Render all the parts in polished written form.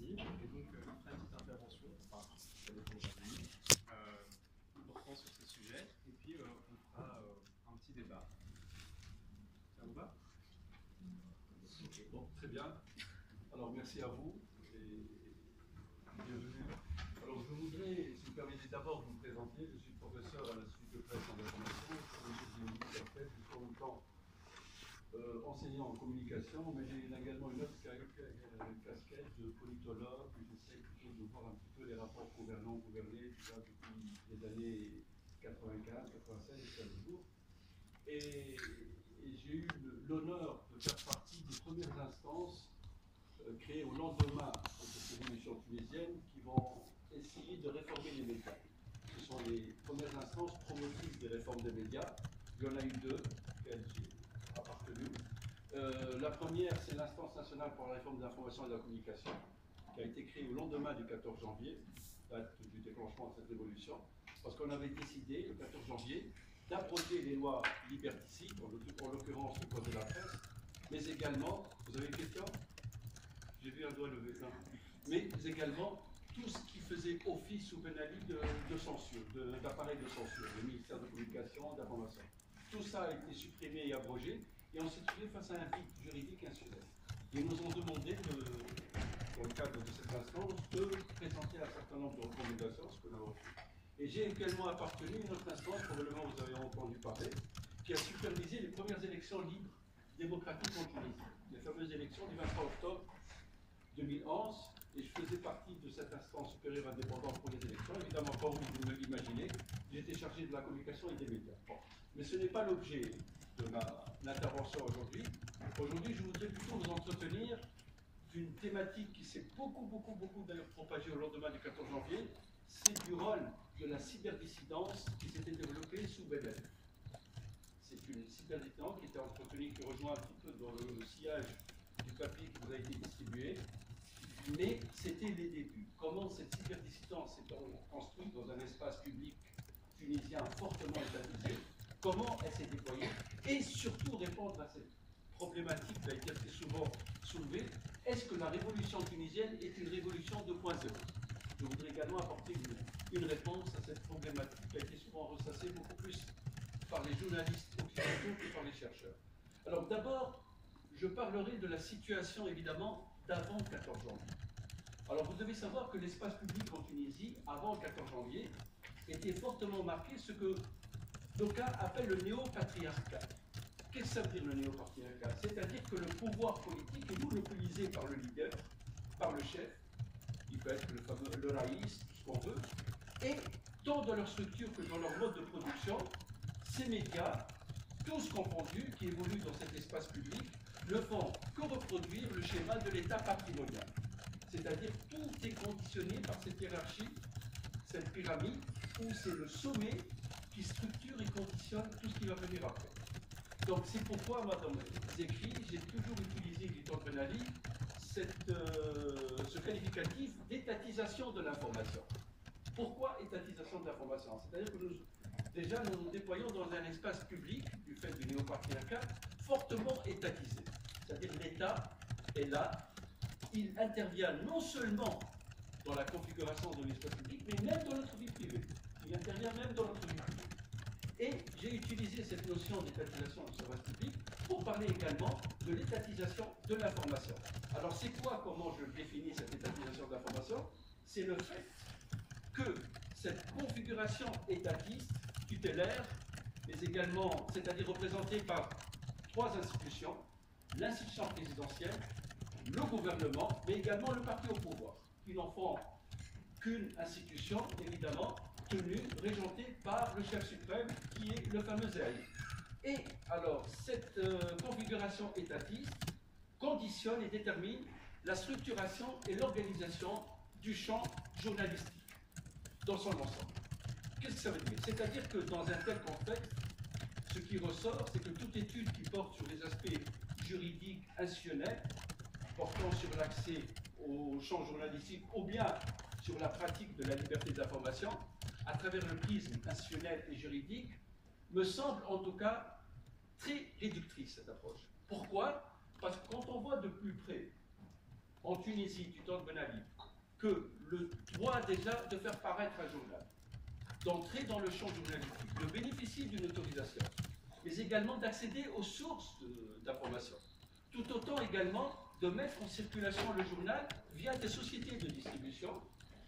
et donc il fera une petite intervention, enfin, ça dépend de lui, portant sur ces sujets, et puis on fera un petit débat. Ça vous va? Bon, très bien. Alors merci à vous et bienvenue. Alors je voudrais, si vous permettez, d'abord vous présenter. Je suis professeur à l'Institut de presse et d'information. J'ai fait depuis longtemps enseignant en communication, mais j'ai également une autre casquette de politologue. J'essaie plutôt de voir un petit peu les rapports gouvernants-gouvernés depuis les années 95, 96 jusqu'à nos jours. Et j'ai eu l'honneur de faire partie des premières instances créées au lendemain de cette révolution tunisienne qui vont essayer de réformer les médias. Ce sont les premières instances promotrices des réformes des médias. Il y en a eu deux auxquelles j'ai appartenu. La première, c'est l'Instance nationale pour la réforme de l'information et de la communication, qui a été créée au lendemain du 14 janvier, date du déclenchement de cette révolution, parce qu'on avait décidé, le 14 janvier, d'abroger les lois liberticides, en l'occurrence le code de la presse, mais également, vous avez une question? J'ai vu un doigt levé, non. Mais également tout ce qui faisait office ou pénalité de censure, d'appareil de censure, le ministère de la Communication, d'information. Tout ça a été supprimé et abrogé, et on s'est trouvé face à un vide juridique insulaire. Ils nous ont demandé, dans le cadre de cette instance, de présenter un certain nombre de recommandations, ce que nous avons fait. Et j'ai également appartenu à une autre instance, probablement vous avez entendu parler, qui a supervisé les premières élections libres démocratiques en Tunisie, les fameuses élections du 23 octobre 2011, et je faisais partie de cette instance supérieure indépendante pour les élections. Évidemment, comme vous me l'imaginez, j'étais chargé de la communication et des médias. Bon. Mais ce n'est pas l'objet de ma intervention aujourd'hui. Aujourd'hui, je voudrais plutôt vous entretenir d'une thématique qui s'est beaucoup d'ailleurs propagée au lendemain du 14 janvier, c'est du rôle de la cyberdissidence qui s'était développée sous Bédel. C'est une cyberdissidence qui était entretenue, qui rejoint un petit peu dans le sillage du papier qui vous a été distribué, mais c'était les débuts. Comment cette cyberdissidence s'est construite dans un espace public tunisien fortement étatisé, comment elle s'est déployée, et surtout répondre à cette problématique qui a été souvent soulevée. Est-ce que la révolution tunisienne est une révolution 2.0? Je voudrais également apporter une réponse à cette problématique qui a été souvent ressassée beaucoup plus par les journalistes occidentaux que par les chercheurs. Alors d'abord, je parlerai de la situation évidemment d'avant 14 janvier. Alors vous devez savoir que l'espace public en Tunisie, avant le 14 janvier, était fortement marqué ce que d'aucuns appellent le néo-patriarcat. Qu'est-ce que ça veut dire le néo-patriarcat? C'est-à-dire que le pouvoir politique est monopolisé par le leader, par le chef, il peut être le raïs, tout ce qu'on veut, et tant dans leur structure que dans leur mode de production, ces médias, tous confondus, qui évoluent dans cet espace public, ne font que reproduire le schéma de l'État patrimonial. C'est-à-dire tout est conditionné par cette hiérarchie, cette pyramide, où c'est le sommet qui structure et conditionne tout ce qui va venir après. Donc c'est pourquoi, moi, dans mes écrits, j'ai toujours utilisé, dit Ben Ali, ce qualificatif d'étatisation de l'information. Pourquoi étatisation de l'information? C'est-à-dire que nous nous déployons dans un espace public, du fait du néopatriarcat, fortement étatisé. C'est-à-dire l'État est là, il intervient non seulement dans la configuration de l'espace public, mais même dans notre vie privée. Il intervient même dans notre vie privée. Et j'ai utilisé cette notion d'étatisation du service public pour parler également de l'étatisation de l'information. Alors c'est quoi, comment je définis cette étatisation de l'information? C'est le fait que cette configuration étatiste, tutélaire, mais également, c'est-à-dire représentée par trois institutions, l'institution présidentielle, le gouvernement, mais également le parti au pouvoir, qui n'en font qu'une institution, évidemment, tenue, régentée par le chef suprême, qui est le fameux Zahir. Et alors, cette configuration étatiste conditionne et détermine la structuration et l'organisation du champ journalistique dans son ensemble. Qu'est-ce que ça veut dire? C'est-à-dire que dans un tel contexte, ce qui ressort, c'est que toute étude qui porte sur les aspects juridiques institutionnels, portant sur l'accès au champ journalistique ou bien sur la pratique de la liberté d'information, à travers le prisme institutionnel et juridique, me semble en tout cas très réductrice cette approche. Pourquoi? Parce que quand on voit de plus près, en Tunisie, du temps de Ben Ali, que le droit déjà de faire paraître un journal, d'entrer dans le champ journalistique, de bénéficier d'une autorisation, mais également d'accéder aux sources d'information. Tout autant également de mettre en circulation le journal via des sociétés de distribution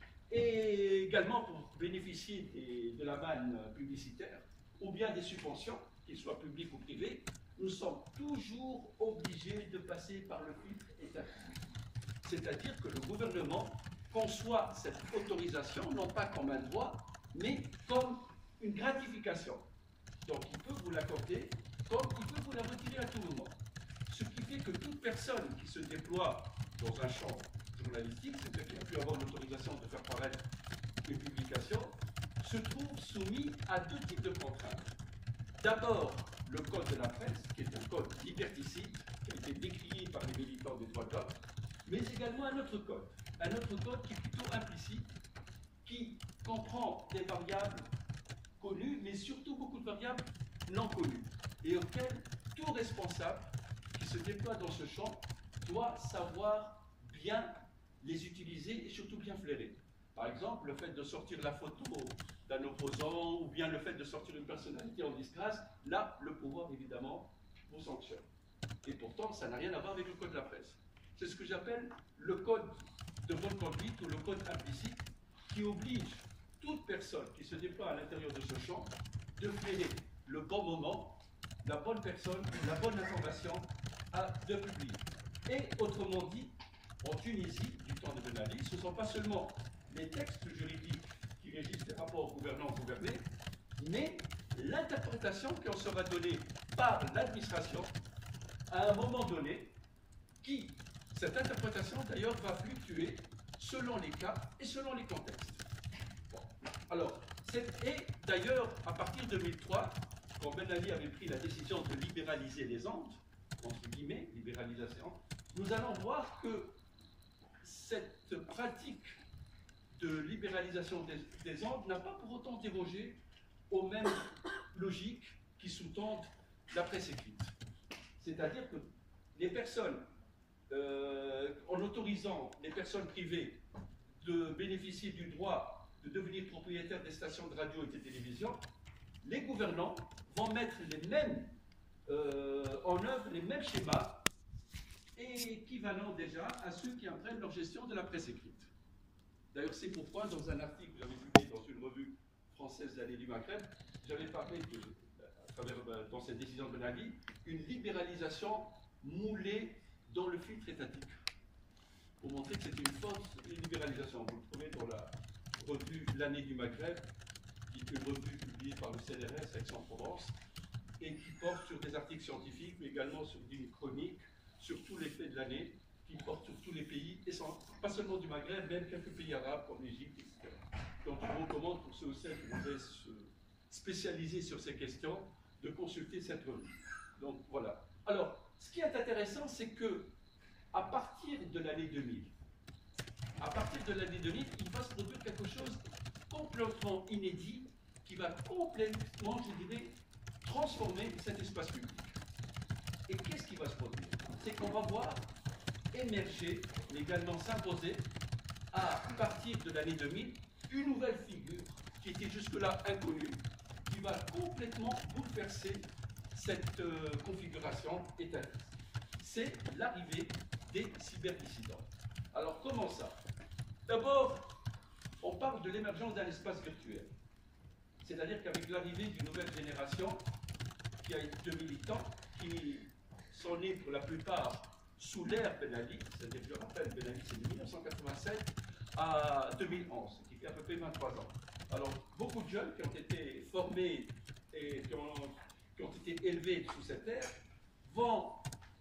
et également pour bénéficier de la manne publicitaire ou bien des subventions, qu'ils soient publiques ou privées, nous sommes toujours obligés de passer par le filtre étatique. C'est-à-dire que le gouvernement conçoit cette autorisation non pas comme un droit, mais comme une gratification. Donc il peut vous l'accorder comme il peut vous la retirer à tout moment. Ce qui fait que toute personne qui se déploie dans un champ journalistique, c'est-à-dire qui a pu avoir l'autorisation de faire paraître une publication, se trouve soumis à deux types de contraintes. D'abord, le code de la presse, qui est un code liberticide, qui a été décrié par les militants des droits de l'homme, mais également un autre code qui est plutôt implicite, qui comprend des variables connues, mais surtout beaucoup de variables non connues, et auxquelles tout responsable qui se déploie dans ce champ doit savoir bien les utiliser et surtout bien flairer. Par exemple, le fait de sortir la photo d'un opposant ou bien le fait de sortir une personnalité en disgrâce, là, le pouvoir, évidemment, vous sanctionne. Et pourtant, ça n'a rien à voir avec le code de la presse. C'est ce que j'appelle le code de bonne conduite ou le code implicite qui oblige toute personne qui se déploie à l'intérieur de ce champ de flairer le bon moment, la bonne personne, la bonne information de publier. Et autrement dit, en Tunisie, du temps de Ben Ali, ce ne sont pas seulement les textes juridiques qui régissent les rapports gouvernants-gouvernés, mais l'interprétation qui en sera donnée par l'administration à un moment donné, cette interprétation d'ailleurs va fluctuer selon les cas et selon les contextes. Bon. Alors, et d'ailleurs, à partir de 2003, quand Ben Ali avait pris la décision de libéraliser les ondes, entre guillemets, libéralisation, nous allons voir que cette pratique de libéralisation des ondes n'a pas pour autant dérogé aux mêmes logiques qui sous-tendent la presse écrite. C'est-à-dire que les personnes, en autorisant les personnes privées de bénéficier du droit de devenir propriétaires des stations de radio et de télévision, les gouvernants vont mettre les mêmes, en œuvre les mêmes schémas équivalents déjà à ceux qui apprennent leur gestion de la presse écrite. D'ailleurs, c'est pourquoi, dans un article que j'avais publié dans une revue française d'année du Maghreb, j'avais parlé dans cette décision de Ben Ali, une libéralisation moulée dans le filtre étatique. Pour montrer que c'est une fausse libéralisation. Vous le trouvez dans la revue L'année du Maghreb, qui est une revue publiée par le CNRS Aix-en-Provence, et qui porte sur des articles scientifiques, mais également sur une chronique, sur tous les faits de l'année, qui porte sur tous les pays, et pas seulement du Maghreb, même quelques pays arabes comme l'Égypte, etc. Donc je vous recommande pour ceux ou celles qui voudraient se spécialiser sur ces questions, de consulter cette revue. Donc voilà. Alors, ce qui est intéressant, c'est que à partir de l'année 2000, il va se produire quelque chose complètement inédit qui va complètement, je dirais, transformer cet espace public. Et qu'est-ce qui va se produire? C'est qu'on va voir émerger, mais également s'imposer, à partir de l'année 2000, une nouvelle figure qui était jusque-là inconnue, qui va complètement bouleverser cette configuration étatiste. C'est l'arrivée des cyberdissidents. Alors comment ça? D'abord, on parle de l'émergence d'un espace virtuel. C'est-à-dire qu'avec l'arrivée d'une nouvelle génération de militants qui sont nés pour la plupart sous l'ère Ben Ali, c'est-à-dire, je rappelle, Ben Ali c'est de 1987 à 2011, ce qui fait à peu près 23 ans. Alors, beaucoup de jeunes qui ont été formés et qui ont été élevés sous cette ère vont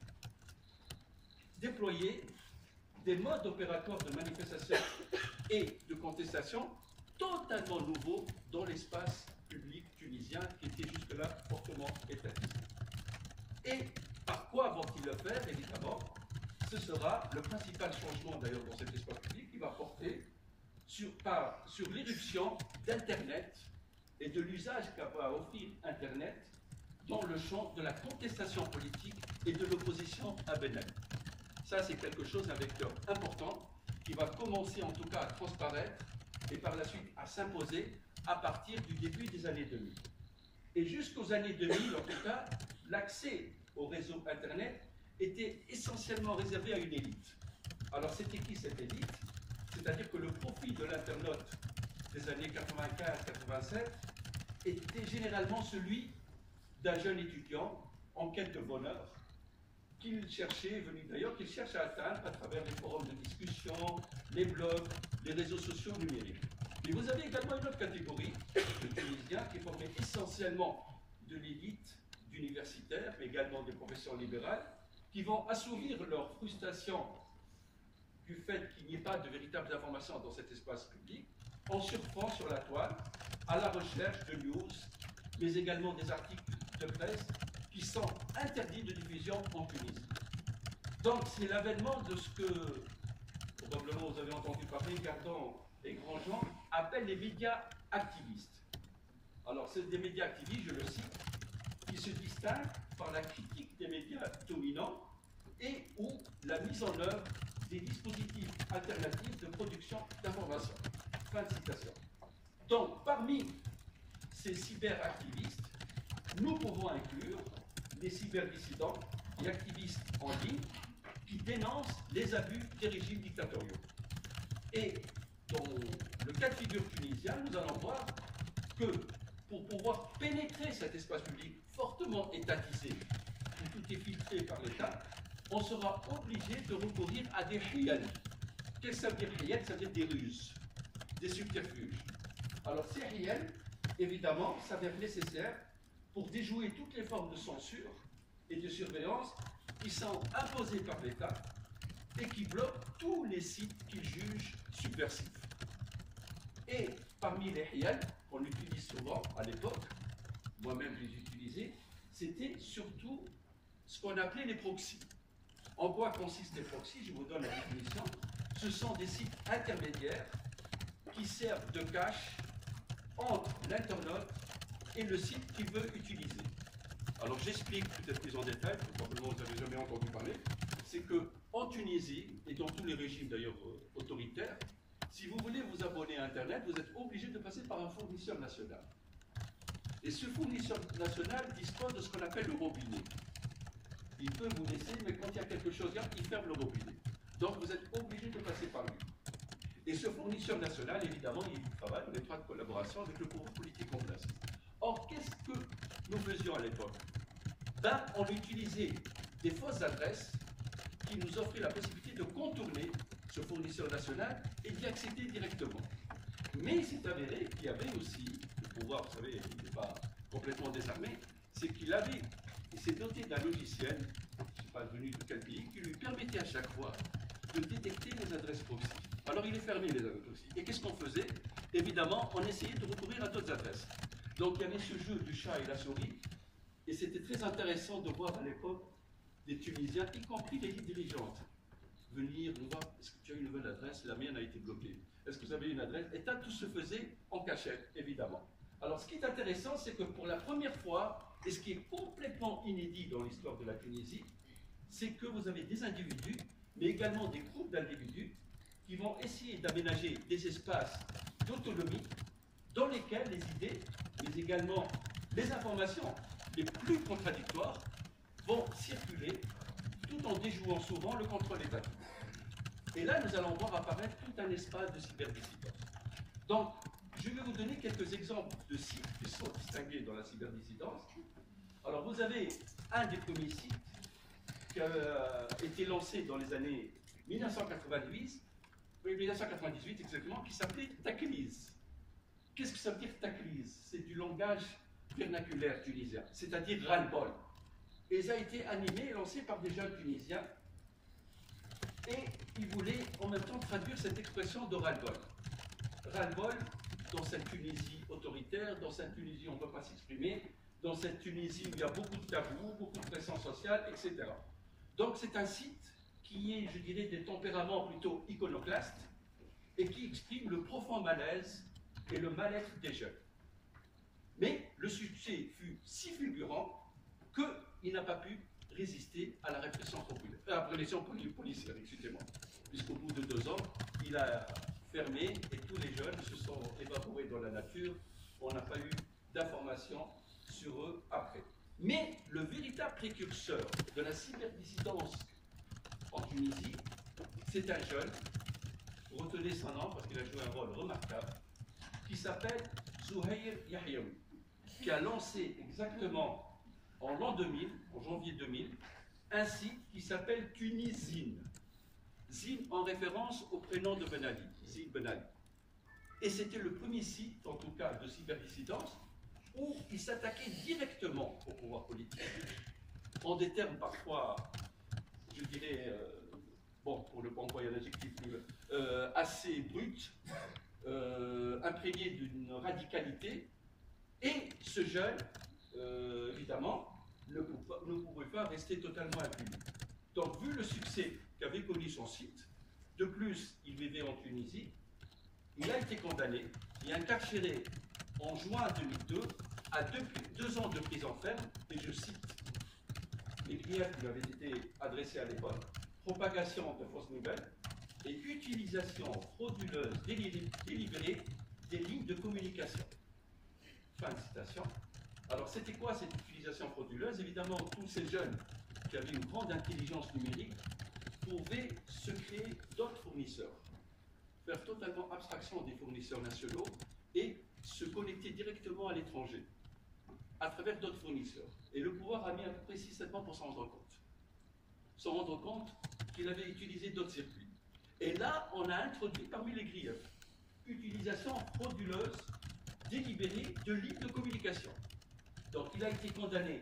déployer des modes opératoires de manifestation et de contestation totalement nouveaux dans l'espace public tunisien qui était jusque-là fortement étatiste. Et par quoi vont-ils le faire? Évidemment, ce sera le principal changement d'ailleurs dans cet espace public qui va porter sur l'irruption d'Internet et de l'usage qu'a va offrir Internet dans le champ de la contestation politique et de l'opposition à Ben Ali. Ça, c'est quelque chose, un vecteur important qui va commencer en tout cas à transparaître et par la suite à s'imposer à partir du début des années 2000. Et jusqu'aux années 2000, en tout cas, l'accès au réseau Internet était essentiellement réservé à une élite. Alors c'était qui cette élite? C'est-à-dire que le profil de l'internaute des années 95-87 était généralement celui d'un jeune étudiant en quête de bonheur qu'il cherchait, venu d'ailleurs, qu'il cherche à atteindre à travers les forums de discussion, les blogs, les réseaux sociaux numériques. Mais vous avez également une autre catégorie de Tunisiens qui formaient essentiellement de l'élite d'universitaires, mais également des professions libérales, qui vont assouvir leur frustration du fait qu'il n'y ait pas de véritables informations dans cet espace public, en surfant sur la toile à la recherche de news, mais également des articles de presse qui sont interdits de diffusion en Tunisie. Donc c'est l'avènement de ce que, probablement vous avez entendu parler, Gardon et Grandjean appellent les médias activistes. Alors c'est des médias activistes, je le cite, qui se distinguent par la critique des médias dominants et ou la mise en œuvre des dispositifs alternatifs de production d'informations. Fin de citation. Donc, parmi ces cyberactivistes, nous pouvons inclure les cyberdissidents et activistes en ligne qui dénoncent les abus des régimes dictatoriaux. Et dans le cas de figure tunisien, nous allons voir que pour pouvoir pénétrer cet espace public fortement étatisé, où tout est filtré par l'État, on sera obligé de recourir à des hiyal. Qu'est-ce que ça veut dire hiyal? Ça veut dire des ruses, des subterfuges. Alors ces hiyal, évidemment, s'avèrent nécessaires pour déjouer toutes les formes de censure et de surveillance qui sont imposées par l'État et qui bloquent tous les sites qu'ils jugent subversifs. Et parmi les hiyal, qu'on utilise souvent à l'époque, moi-même je les utilisais, c'était surtout ce qu'on appelait les proxys. En quoi consistent les proxys? Je vous donne la définition. Ce sont des sites intermédiaires qui servent de cache entre l'internaute et le site qu'il veut utiliser. Alors j'explique peut-être plus en détail, probablement vous n'avez jamais entendu parler, c'est qu'en Tunisie, et dans tous les régimes d'ailleurs autoritaires, si vous voulez vous abonner à Internet, vous êtes obligé de passer par un fournisseur national. Et ce fournisseur national dispose de ce qu'on appelle le robinet. Il peut vous laisser, mais quand il y a quelque chose, il ferme le robinet. Donc vous êtes obligé de passer par lui. Et ce fournisseur national, évidemment, il travaille en étroite collaboration avec le pouvoir politique en place. Or, qu'est-ce que nous faisions à l'époque? Ben, on utilisait des fausses adresses qui nous offraient la possibilité de contourner ce fournisseur national et d'y accéder directement. Mais il s'est avéré qu'il y avait aussi, le pouvoir, vous savez, il n'est pas complètement désarmé, c'est qu'il avait, il s'est doté d'un logiciel, je ne sais pas venu de quel pays, qui lui permettait à chaque fois de détecter les adresses proxy. Alors il est fermé les adresses proxy. Et qu'est-ce qu'on faisait? Évidemment, on essayait de recourir à d'autres adresses. Donc il y avait ce jeu du chat et la souris, et c'était très intéressant de voir à l'époque des Tunisiens, y compris les dirigeantes, venir nous voir, est-ce que tu as une nouvelle adresse? La mienne a été bloquée. Est-ce que vous avez une adresse? Et tout se faisait en cachette, évidemment. Alors ce qui est intéressant, c'est que pour la première fois, et ce qui est complètement inédit dans l'histoire de la Tunisie, c'est que vous avez des individus, mais également des groupes d'individus, qui vont essayer d'aménager des espaces d'autonomie dans lesquels les idées, mais également les informations les plus contradictoires vont circuler tout en déjouant souvent le contrôle étatique. Et là, nous allons voir apparaître tout un espace de cyberdissidence. Donc, je vais vous donner quelques exemples de sites qui sont distingués dans la cyberdissidence. Alors, vous avez un des premiers sites qui a été lancé dans les années 1998 exactement, qui s'appelait Takliz. Qu'est-ce que ça veut dire Takliz? C'est du langage vernaculaire tunisien, c'est-à-dire ras-le-bol. Et ça a été animé et lancé par des jeunes Tunisiens. Et ils voulaient en même temps traduire cette expression de ras-le-bol. Ras-le-bol, dans cette Tunisie autoritaire, dans cette Tunisie où on ne peut pas s'exprimer, dans cette Tunisie où il y a beaucoup de tabous, beaucoup de pression sociale, etc. Donc c'est un site qui est, je dirais, des tempéraments plutôt iconoclastes et qui exprime le profond malaise et le mal-être des jeunes. Mais le succès fut si fulgurant qu'il n'a pas pu résister à la répression populaire, à la répression policière, excusez-moi. Puisqu'au bout de 2 ans, il a fermé et tous les jeunes se sont évaporés dans la nature. On n'a pas eu d'informations sur eux après. Mais le véritable précurseur de la cyberdissidence en Tunisie, c'est un jeune, retenez son nom parce qu'il a joué un rôle remarquable, qui s'appelle Zouhair Yahyaoui, qui a lancé exactement en l'an 2000, en janvier 2000, un site qui s'appelle Tunisine. Zine en référence au prénom de Ben Ali, Zine Ben Ali. Et c'était le premier site, en tout cas, de cyberdissidence, où il s'attaquait directement au pouvoir politique, en des termes parfois, je dirais, bon, pour ne pas employer un adjectif assez brut, imprégné d'une radicalité, et ce jeune, évidemment, ne pouvait pas rester totalement impuni. Donc, vu le succès qu'avait connu son site, de plus, il vivait en Tunisie, il a été condamné et incarcéré en juin 2002 à 2 ans de prison ferme, et je cite les griefs qui lui avaient été adressés à l'époque: propagation de fausses nouvelles et utilisation frauduleuse délibérée des lignes de communication. Fin de citation. Alors, c'était quoi cette utilisation frauduleuse? Évidemment, tous ces jeunes qui avaient une grande intelligence numérique pouvaient se créer d'autres fournisseurs, faire totalement abstraction des fournisseurs nationaux et se connecter directement à l'étranger, à travers d'autres fournisseurs. Et le pouvoir a mis à peu près 6-7 mois pour s'en rendre compte. S'en rendre compte qu'il avait utilisé d'autres circuits. Et là, on a introduit parmi les griefs utilisation frauduleuse délibérée de lignes de communication. Donc il a été condamné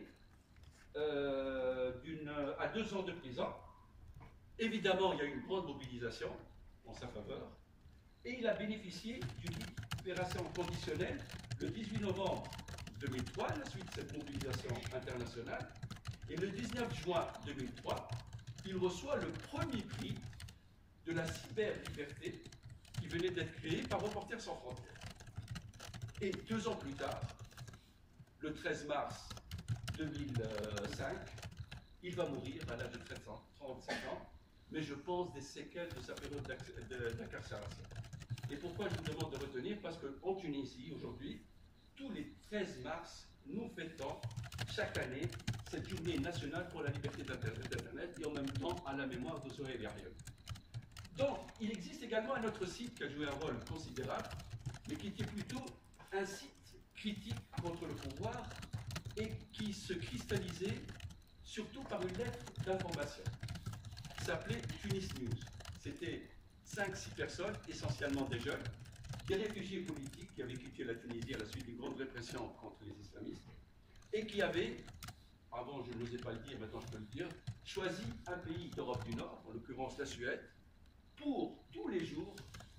à 2 ans de prison. Évidemment, il y a eu une grande mobilisation en sa faveur. Et il a bénéficié d'une libération conditionnelle le 18 novembre 2003, à la suite de cette mobilisation internationale. Et le 19 juin 2003, il reçoit le premier prix de la cyberliberté qui venait d'être créé par Reporters sans frontières. Et 2 ans plus tard, le 13 mars 2005, il va mourir à l'âge de 35 ans, mais je pense des séquelles de sa période d'incarcération. Et pourquoi je vous demande de retenir? Parce qu'en Tunisie, aujourd'hui, tous les 13 mars, nous fêtons chaque année cette journée nationale pour la liberté d'Internet et en même temps à la mémoire de Zouhair Yahyaoui. Donc, il existe également un autre site qui a joué un rôle considérable, mais qui était plutôt un site critique contre le pouvoir et qui se cristallisait surtout par une lettre d'information. Il s'appelait Tunis News. C'était 5-6 personnes, essentiellement des jeunes, des réfugiés politiques qui avaient quitté la Tunisie à la suite d'une grande répression contre les islamistes et qui avaient, avant je n'osais pas le dire, maintenant je peux le dire, choisi un pays d'Europe du Nord, en l'occurrence la Suède, pour tous les jours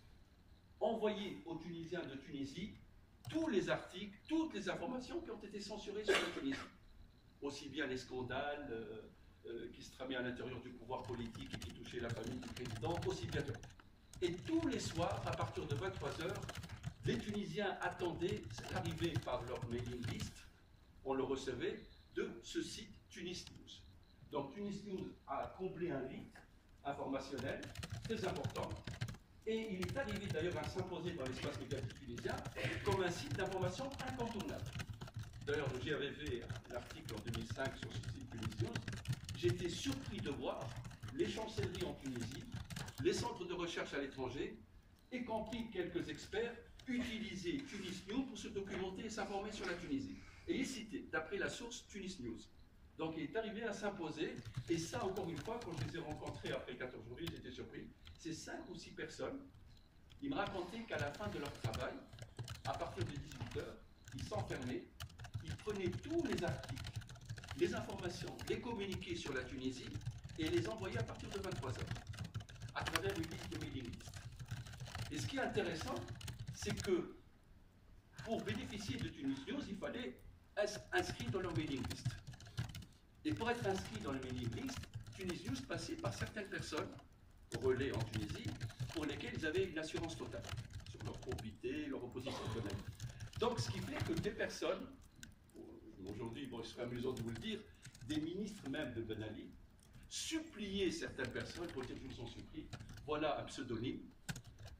envoyer aux Tunisiens de Tunisie tous les articles, toutes les informations qui ont été censurées sur la Tunisie. Aussi bien les scandales qui se tramaient à l'intérieur du pouvoir politique et qui touchaient la famille du président, aussi bien que... Et tous les soirs, à partir de 23h, les Tunisiens attendaient l'arrivée par leur mailing list, on le recevait, de ce site Tunis News. Donc Tunis News a comblé un vide informationnel très important, et il est arrivé d'ailleurs à s'imposer dans l'espace médiatique tunisien comme un site d'information incontournable. D'ailleurs, j'avais fait un article en 2005 sur ce site Tunis News. J'étais surpris de voir les chancelleries en Tunisie, les centres de recherche à l'étranger, y compris quelques experts, utiliser Tunis News pour se documenter et s'informer sur la Tunisie. Et il citait, d'après la source, Tunis News. Donc il est arrivé à s'imposer, et ça, encore une fois, quand je les ai rencontrés après 14 jours, j'étais surpris. Ces 5 ou 6 personnes, ils me racontaient qu'à la fin de leur travail, à partir de 18h, ils s'enfermaient, ils prenaient tous les articles, les informations, les communiqués sur la Tunisie, et les envoyaient à partir de 23h, à travers une liste de mailing list. Et ce qui est intéressant, c'est que pour bénéficier de Tunis News, il fallait être inscrit dans leur mailing list. Et pour être inscrit dans le mailing list, Tunis News passait par certaines personnes, relais en Tunisie, pour lesquelles ils avaient une assurance totale sur leur probité, leur opposition économique. Donc, ce qui fait que des personnes, aujourd'hui, bon, il serait amusant de vous le dire, des ministres même de Ben Ali, suppliaient certaines personnes pour dire qu'ils vous en supplie, voilà un pseudonyme,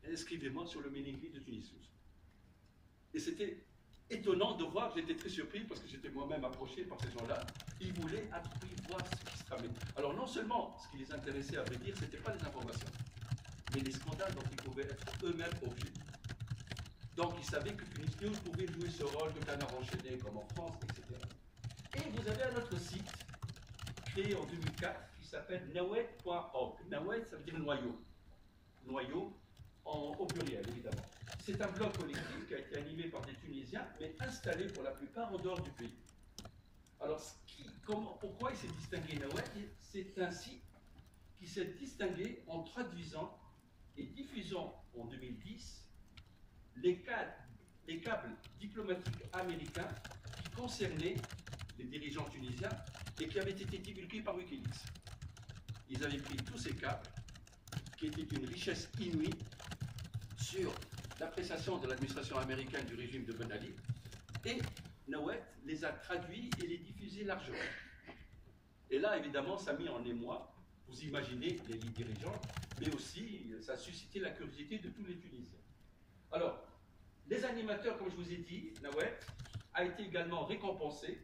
inscrivez-moi sur le mailing list de Tunis News. Et c'était étonnant de voir, j'étais très surpris parce que j'étais moi-même approché par ces gens-là. Ils voulaient à tout prix voir ce qui se tramait. Alors non seulement ce qui les intéressait à vrai dire, ce n'était pas les informations, mais les scandales dont ils pouvaient être eux-mêmes objets. Donc ils savaient que Tunis News pouvait jouer ce rôle de canard enchaîné comme en France, etc. Et vous avez un autre site créé en 2004 qui s'appelle nawet.org. Nawet, ça veut dire noyau. Noyau au pluriel, évidemment. C'est un blog collectif qui a été animé par des Tunisiens, mais installé pour la plupart en dehors du pays. Alors, pourquoi il s'est distingué Nawet? C'est un site qui s'est distingué en traduisant et diffusant en 2010 les câbles diplomatiques américains qui concernaient les dirigeants tunisiens et qui avaient été divulgués par Wikileaks. Ils avaient pris tous ces câbles, qui étaient d'une richesse inouïe, sur l'appréciation de l'administration américaine du régime de Ben Ali, et Nawet les a traduits et les diffusés largement. Et là, évidemment, ça a mis en émoi, vous imaginez, les dirigeants, mais aussi, ça a suscité la curiosité de tous les Tunisiens. Alors, les animateurs, comme je vous ai dit, Nawet a été également récompensé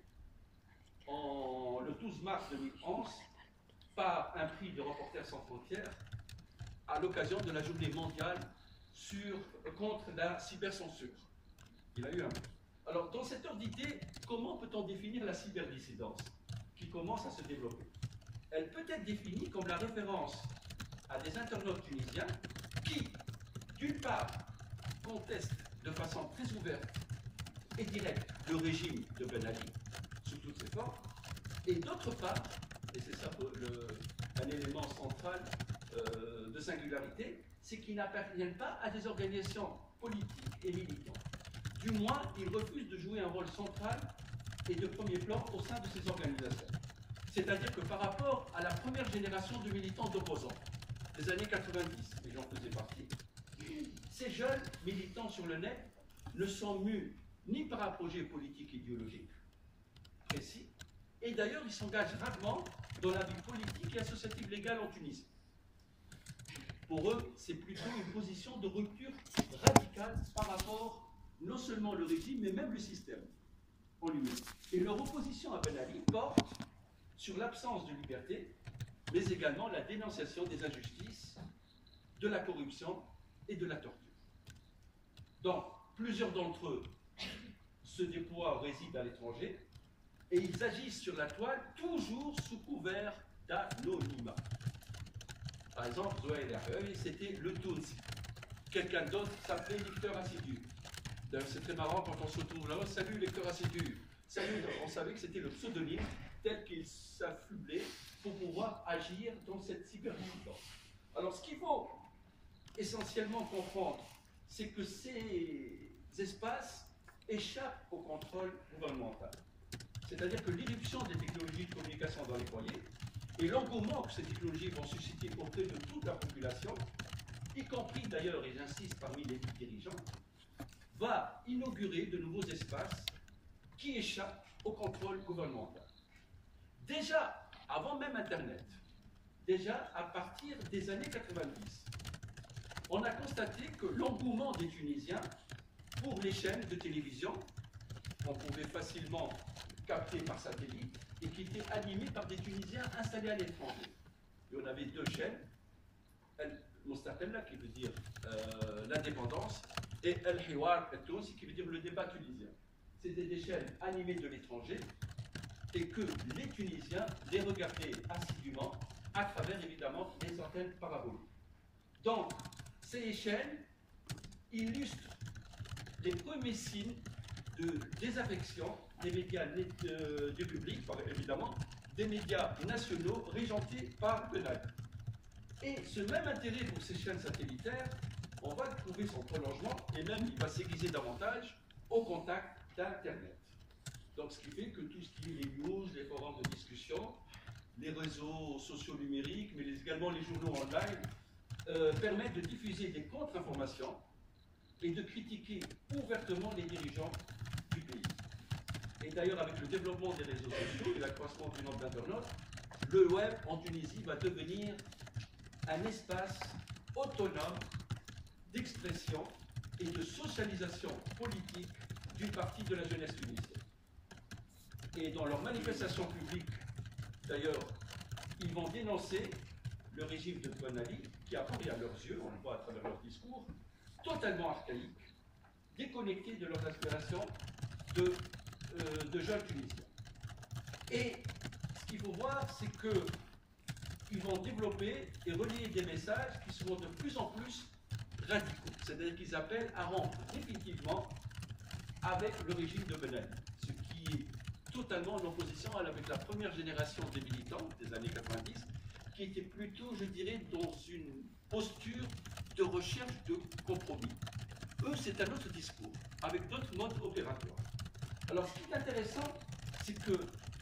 le 12 mars 2011 par un prix de Reporters sans frontières à l'occasion de la journée mondiale contre la cybercensure. Il a eu un prix. Alors, dans cette ordre d'idée, comment peut-on définir la cyberdissidence qui commence à se développer? Elle peut être définie comme la référence à des internautes tunisiens qui, d'une part, contestent de façon très ouverte et directe le régime de Ben Ali, sous toutes ses formes, et d'autre part, et c'est ça un élément central de singularité, c'est qu'ils n'appartiennent pas à des organisations politiques et militantes. Du moins, ils refusent de jouer un rôle central et de premier plan au sein de ces organisations. C'est-à-dire que par rapport à la première génération de militants d'opposants des années 90, et j'en faisais partie, ces jeunes militants sur le net ne sont mus ni par un projet politique idéologique précis, et d'ailleurs ils s'engagent rarement dans la vie politique et associative légale en Tunisie. Pour eux, c'est plutôt une position de rupture radicale par rapport non seulement au régime, mais même le système en lui-même. Et leur opposition à Ben Ali porte sur l'absence de liberté, mais également la dénonciation des injustices, de la corruption et de la torture. Donc, plusieurs d'entre eux se déploient ou résident à l'étranger, et ils agissent sur la toile toujours sous couvert d'anonymat. Par exemple, Zoé Lerheuil, c'était le Tounsi. Quelqu'un d'autre s'appelait lecteur assidu. D'ailleurs, c'est très marrant quand on se retrouve là-haut. Salut, lecteur assidu. Salut, on savait que c'était le pseudonyme tel qu'il s'affublait pour pouvoir agir dans cette cyberdissidence. Alors, ce qu'il faut essentiellement comprendre, c'est que ces espaces échappent au contrôle gouvernemental. C'est-à-dire que l'irruption des technologies de communication dans les foyers et l'engouement que ces technologies vont susciter auprès de toute la population, y compris d'ailleurs, et j'insiste, parmi les dirigeants, va inaugurer de nouveaux espaces qui échappent au contrôle gouvernemental. Déjà, avant même Internet, déjà à partir des années 90, on a constaté que l'engouement des Tunisiens pour les chaînes de télévision, qu'on pouvait facilement capter par satellite, et qui étaient animées par des Tunisiens installés à l'étranger. Et on avait deux chaînes, Mustaqilla, qui veut dire l'indépendance, et El Hiwar al-Tounsi, qui veut dire le débat tunisien. C'était des chaînes animées de l'étranger, et que les Tunisiens les regardaient assidûment à travers évidemment les antennes paraboliques. Donc, ces chaînes illustrent les premiers signes de désaffection des médias du public, évidemment, des médias nationaux régentés par Ben Ali. Et ce même intérêt pour ces chaînes satellitaires, on va trouver son prolongement, et même il va s'aiguiser davantage au contact d'Internet. Donc ce qui fait que tout ce qui est les news, les forums de discussion, les réseaux sociaux numériques, mais également les journaux online, permettent de diffuser des contre-informations et de critiquer ouvertement les dirigeants du pays. Et d'ailleurs, avec le développement des réseaux sociaux et l'accroissement du nombre d'internautes, le web en Tunisie va devenir un espace autonome d'expression et de socialisation politique d'une partie de la jeunesse tunisienne. Et dans leurs manifestations publiques, d'ailleurs, ils vont dénoncer le régime de Ben Ali, qui apparaît à leurs yeux, on le voit à travers leur discours, totalement archaïque, déconnecté de leurs aspirations de jeunes Tunisiens. Et ce qu'il faut voir, c'est qu'ils vont développer et relayer des messages qui seront de plus en plus radicaux, c'est-à-dire qu'ils appellent à rompre définitivement avec le régime de Ben Ali, ce qui est totalement en opposition avec la première génération des militants des années 90, qui était plutôt, je dirais, dans une posture de recherche de compromis. Eux, c'est un autre discours, avec d'autres modes opératoires. Alors, ce qui est intéressant, c'est que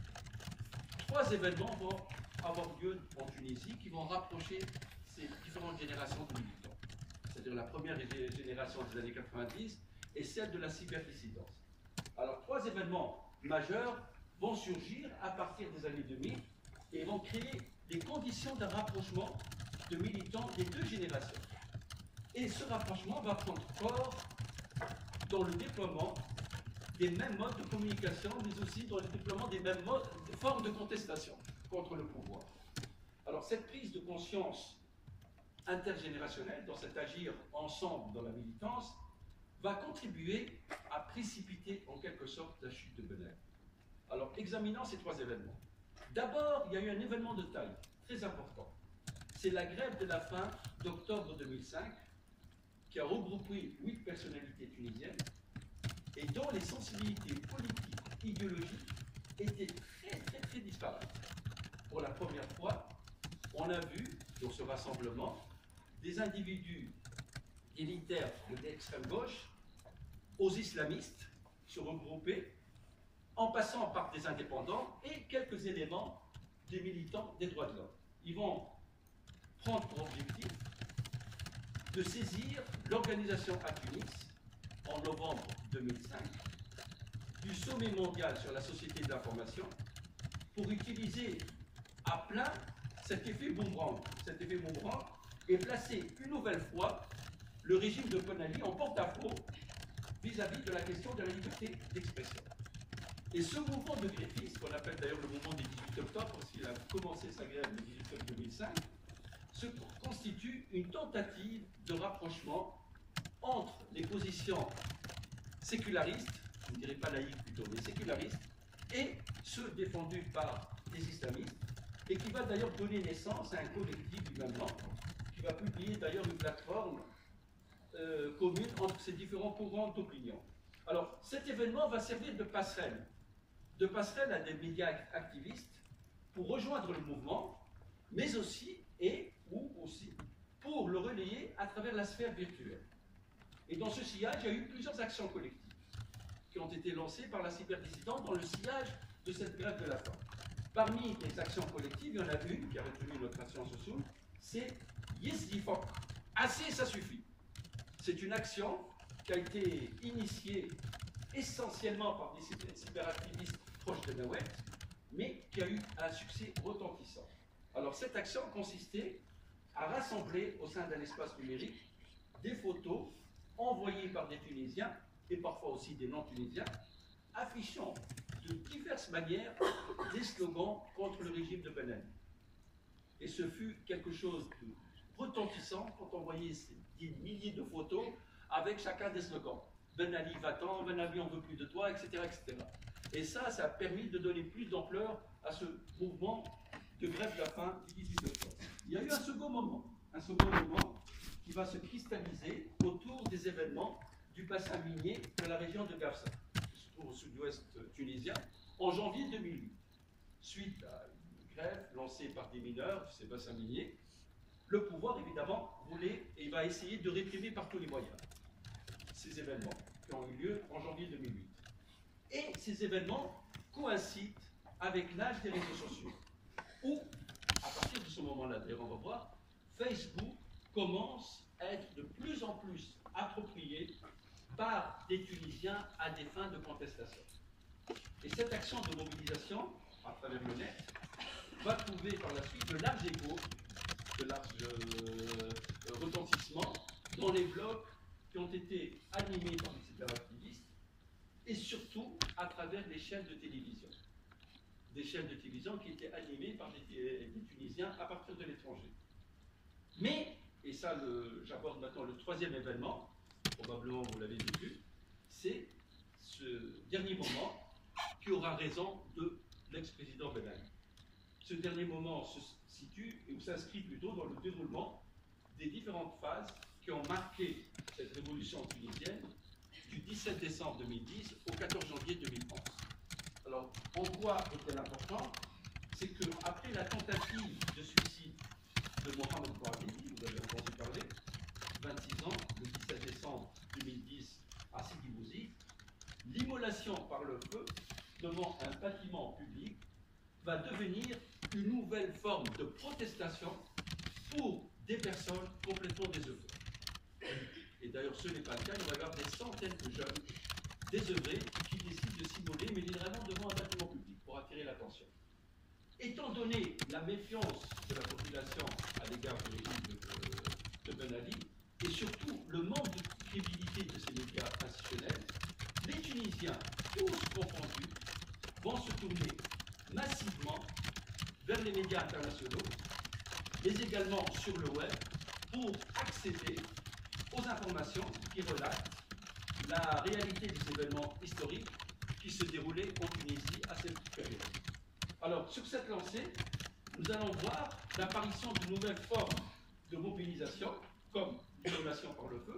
3 événements vont avoir lieu en Tunisie qui vont rapprocher ces différentes générations de militants. C'est-à-dire la première génération des années 90 et celle de la cyberdissidence. Alors, 3 événements majeurs vont surgir à partir des années 2000 et vont créer les conditions d'un rapprochement de militants des 2 générations. Et ce rapprochement va prendre corps dans le déploiement des mêmes modes de communication, mais aussi dans le déploiement des mêmes formes de contestation contre le pouvoir. Alors cette prise de conscience intergénérationnelle, dans cet agir ensemble dans la militance, va contribuer à précipiter en quelque sorte la chute de Ben Ali. Alors examinons ces 3 événements. D'abord, il y a eu un événement de taille très important. C'est la grève de la faim d'octobre 2005 qui a regroupé 8 personnalités tunisiennes et dont les sensibilités politiques, idéologiques étaient très disparates. Pour la première fois, on a vu dans ce rassemblement des individus élitaires de l'extrême gauche aux islamistes se regrouper en passant par des indépendants et quelques éléments des militants des droits de l'homme. Ils vont prendre pour objectif de saisir l'organisation à Tunis en novembre 2005 du sommet mondial sur la société de l'information pour utiliser à plein cet effet boomerang et placer une nouvelle fois le régime de Ben Ali en porte-à-faux vis-à-vis de la question de la liberté d'expression. Et ce mouvement de grévistes, qu'on appelle d'ailleurs le mouvement des 18 octobre, parce qu'il a commencé sa grève le 18 octobre 2005, se constitue une tentative de rapprochement entre les positions sécularistes, je ne dirais pas laïques plutôt, mais sécularistes, et ceux défendus par les islamistes, et qui va d'ailleurs donner naissance à un collectif du même nom, qui va publier d'ailleurs une plateforme commune entre ces différents courants d'opinion. Alors, cet événement va servir de passerelle à des médias activistes pour rejoindre le mouvement, mais aussi, pour le relayer à travers la sphère virtuelle. Et dans ce sillage, il y a eu plusieurs actions collectives qui ont été lancées par la cyberdissidence dans le sillage de cette grève de la faim. Parmi les actions collectives, il y en a une qui a retenu notre attention ce soir, c'est Yezdifok. Assez, ça suffit. C'est une action qui a été initiée essentiellement par des cyberactivistes proches de Nawet, mais qui a eu un succès retentissant. Alors cette action consistait à rassembler au sein d'un espace numérique des photos envoyées par des Tunisiens et parfois aussi des non-Tunisiens, affichant de diverses manières des slogans contre le régime de Ben Ali. Et ce fut quelque chose de retentissant quand on voyait des milliers de photos avec chacun des slogans. Ben Ali va-t'en, Ben Ali on veut plus de toi, etc., etc. Et ça a permis de donner plus d'ampleur à ce mouvement de grève de la faim du 18 octobre. Il y a eu un second moment qui va se cristalliser autour des événements du bassin minier de la région de Gafsa, qui se trouve au sud-ouest tunisien, en janvier 2008. Suite à une grève lancée par des mineurs de ces bassins miniers, le pouvoir, évidemment, voulait et va essayer de réprimer par tous les moyens ces événements qui ont eu lieu en janvier 2008. Et ces événements coïncident avec l'âge des réseaux sociaux, où, à partir de ce moment-là, d'ailleurs on va voir, Facebook commence à être de plus en plus approprié par des Tunisiens à des fins de contestation. Et cette action de mobilisation, à travers le net, va trouver par la suite de larges échos, de larges retentissements dans les blocs qui ont été animés par les cyberactivistes et surtout à travers les chaînes de télévision. Des chaînes de télévision qui étaient animées par des Tunisiens à partir de l'étranger. Mais, et ça j'aborde maintenant le troisième événement, probablement vous l'avez vécu, c'est ce dernier moment qui aura raison de l'ex-président Ben Ali. Ce dernier moment se situe ou s'inscrit plutôt dans le déroulement des différentes phases qui ont marqué cette révolution tunisienne du 17 décembre 2010 au 14 janvier 2011. Alors, en quoi est-elle importante? C'est qu'après la tentative de suicide de Mohamed Bouazizi, vous avez entendu parler, 26 ans, le 17 décembre 2010 à Sidi Bouzid, l'immolation par le feu devant un bâtiment public va devenir une nouvelle forme de protestation pour des personnes complètement désœuvrées. Et d'ailleurs, ce n'est pas le cas, il va y avoir des centaines de jeunes désœuvrés qui décident de s'immoler, mais littéralement devant un bâtiment public pour attirer l'attention. Étant donné la méfiance de la population à l'égard du régime de Ben Ali, et surtout le manque de crédibilité de ces médias institutionnels, les Tunisiens, tous confondus, vont se tourner massivement vers les médias internationaux, mais également sur le web, pour accéder aux informations qui relatent la réalité des événements historiques qui se déroulaient en Tunisie à cette période. Alors, sur cette lancée, nous allons voir l'apparition de nouvelles formes de mobilisation, comme l'immolation par le feu,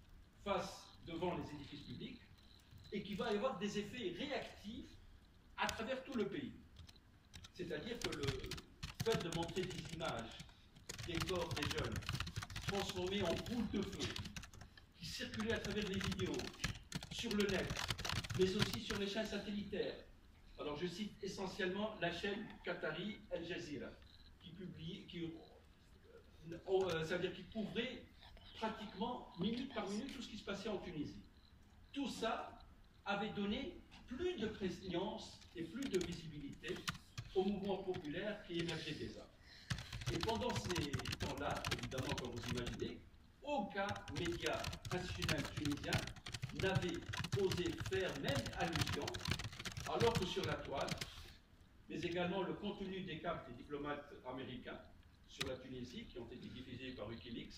devant les édifices publics, et qui va y avoir des effets réactifs à travers tout le pays. C'est-à-dire que le fait de montrer des images des corps des jeunes transformés en boules de feu, qui circulaient à travers les vidéos, sur le net, mais aussi sur les chaînes satellitaires. Alors je cite essentiellement la chaîne qatari Al Jazeera, qui c'est-à-dire qui couvrait pratiquement minute par minute tout ce qui se passait en Tunisie. Tout ça avait donné plus de prégnance et plus de visibilité au mouvement populaire qui émergeait déjà. Et pendant ces temps-là, évidemment, comme vous imaginez, aucun média institutionnel tunisien n'avait osé faire même allusion, alors que sur la toile, mais également le contenu des cartes des diplomates américains sur la Tunisie, qui ont été diffusées par Wikileaks,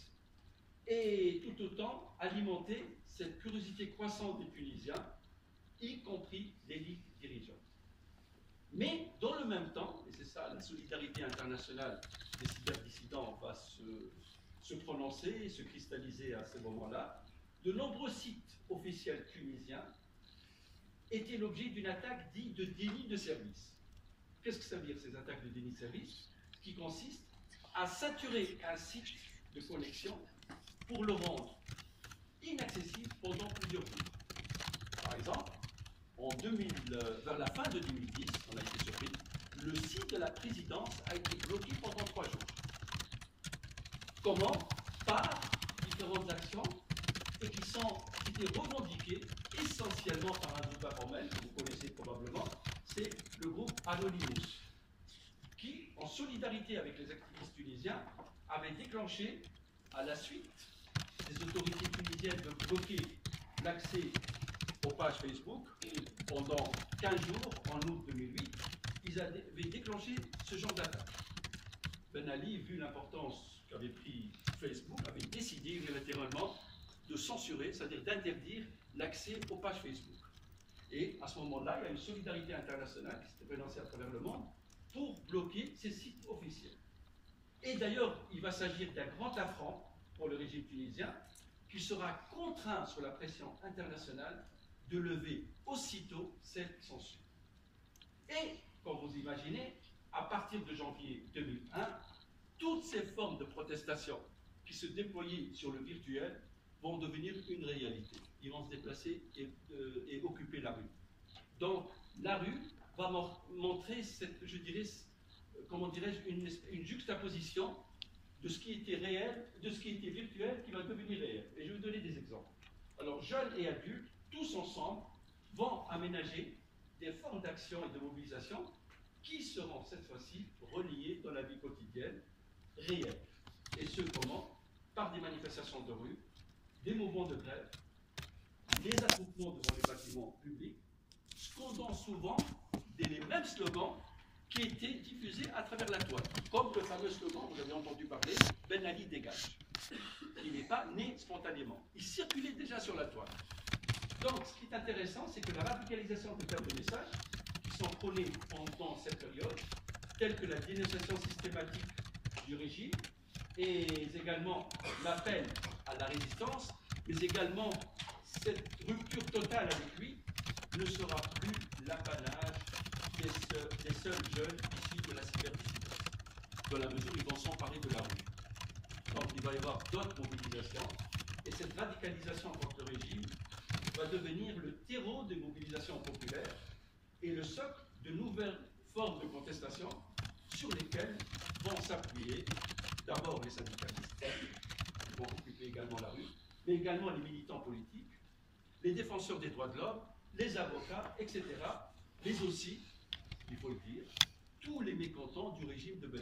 et tout autant alimenter cette curiosité croissante des Tunisiens, y compris l'élite dirigeante. Mais dans le même temps, et c'est ça, la solidarité internationale des cyberdissidents va se prononcer et se cristalliser à ce moment-là, de nombreux sites officiels tunisiens étaient l'objet d'une attaque dite de déni de service. Qu'est-ce que ça veut dire, ces attaques de déni de service? Qui consistent à saturer un site de connexion pour le rendre inaccessible pendant plusieurs jours. Par exemple, vers la fin de 2010, on a été surpris, le site de la présidence a été bloqué pendant 3 jours. Comment? Par différentes actions et qui étaient revendiquées essentiellement par un groupe informel que vous connaissez probablement, c'est le groupe Anonymous, qui, en solidarité avec les activistes tunisiens, avait déclenché, à la suite des autorités tunisiennes de bloquer l'accès aux pages Facebook pendant 15 jours en août 2008, ils avaient déclenché ce genre d'attaque. Ben Ali, vu l'importance qu'avait pris Facebook, avait décidé unilatéralement de censurer, c'est-à-dire d'interdire l'accès aux pages Facebook. Et à ce moment-là, il y a une solidarité internationale qui s'était relancée à travers le monde pour bloquer ces sites officiels. Et d'ailleurs, il va s'agir d'un grand affront pour le régime tunisien qui sera contraint, sous la pression internationale, de lever aussitôt cette censure. Et, comme vous imaginez, à partir de janvier 2001, toutes ces formes de protestation qui se déployaient sur le virtuel vont devenir une réalité. Ils vont se déplacer et occuper la rue. Donc, la rue va montrer cette, je dirais, comment dirais-je, une juxtaposition de ce qui était réel, de ce qui était virtuel, qui va devenir réel. Et je vais vous donner des exemples. Alors, jeunes et adultes, tous ensemble, vont aménager des formes d'action et de mobilisation qui seront cette fois-ci reliées dans la vie quotidienne réelle. Et ce, comment? Par des manifestations de rue, des mouvements de grève, les attroupements devant les bâtiments publics, scandant souvent les mêmes slogans qui étaient diffusés à travers la toile, comme le fameux slogan, vous avez entendu parler, Ben Ali dégage. Il n'est pas né spontanément, il circulait déjà sur la toile. Donc, ce qui est intéressant, c'est que la radicalisation de termes de messages qui sont prônés pendant cette période, telles que la dénonciation systématique du régime, et également l'appel à la résistance, mais également cette rupture totale avec lui, ne sera plus l'apanage des seuls jeunes issus de la cyberdissidence, dans la mesure où ils vont s'emparer de la rue. Donc il va y avoir d'autres mobilisations, et cette radicalisation contre le régime va devenir le terreau des mobilisations populaires et le socle de nouvelles formes de contestation sur lesquelles vont s'appuyer d'abord les syndicalistes, qui vont occuper également la rue, mais également les militants politiques, les défenseurs des droits de l'homme, les avocats, etc., mais aussi, il faut le dire, tous les mécontents du régime de Ben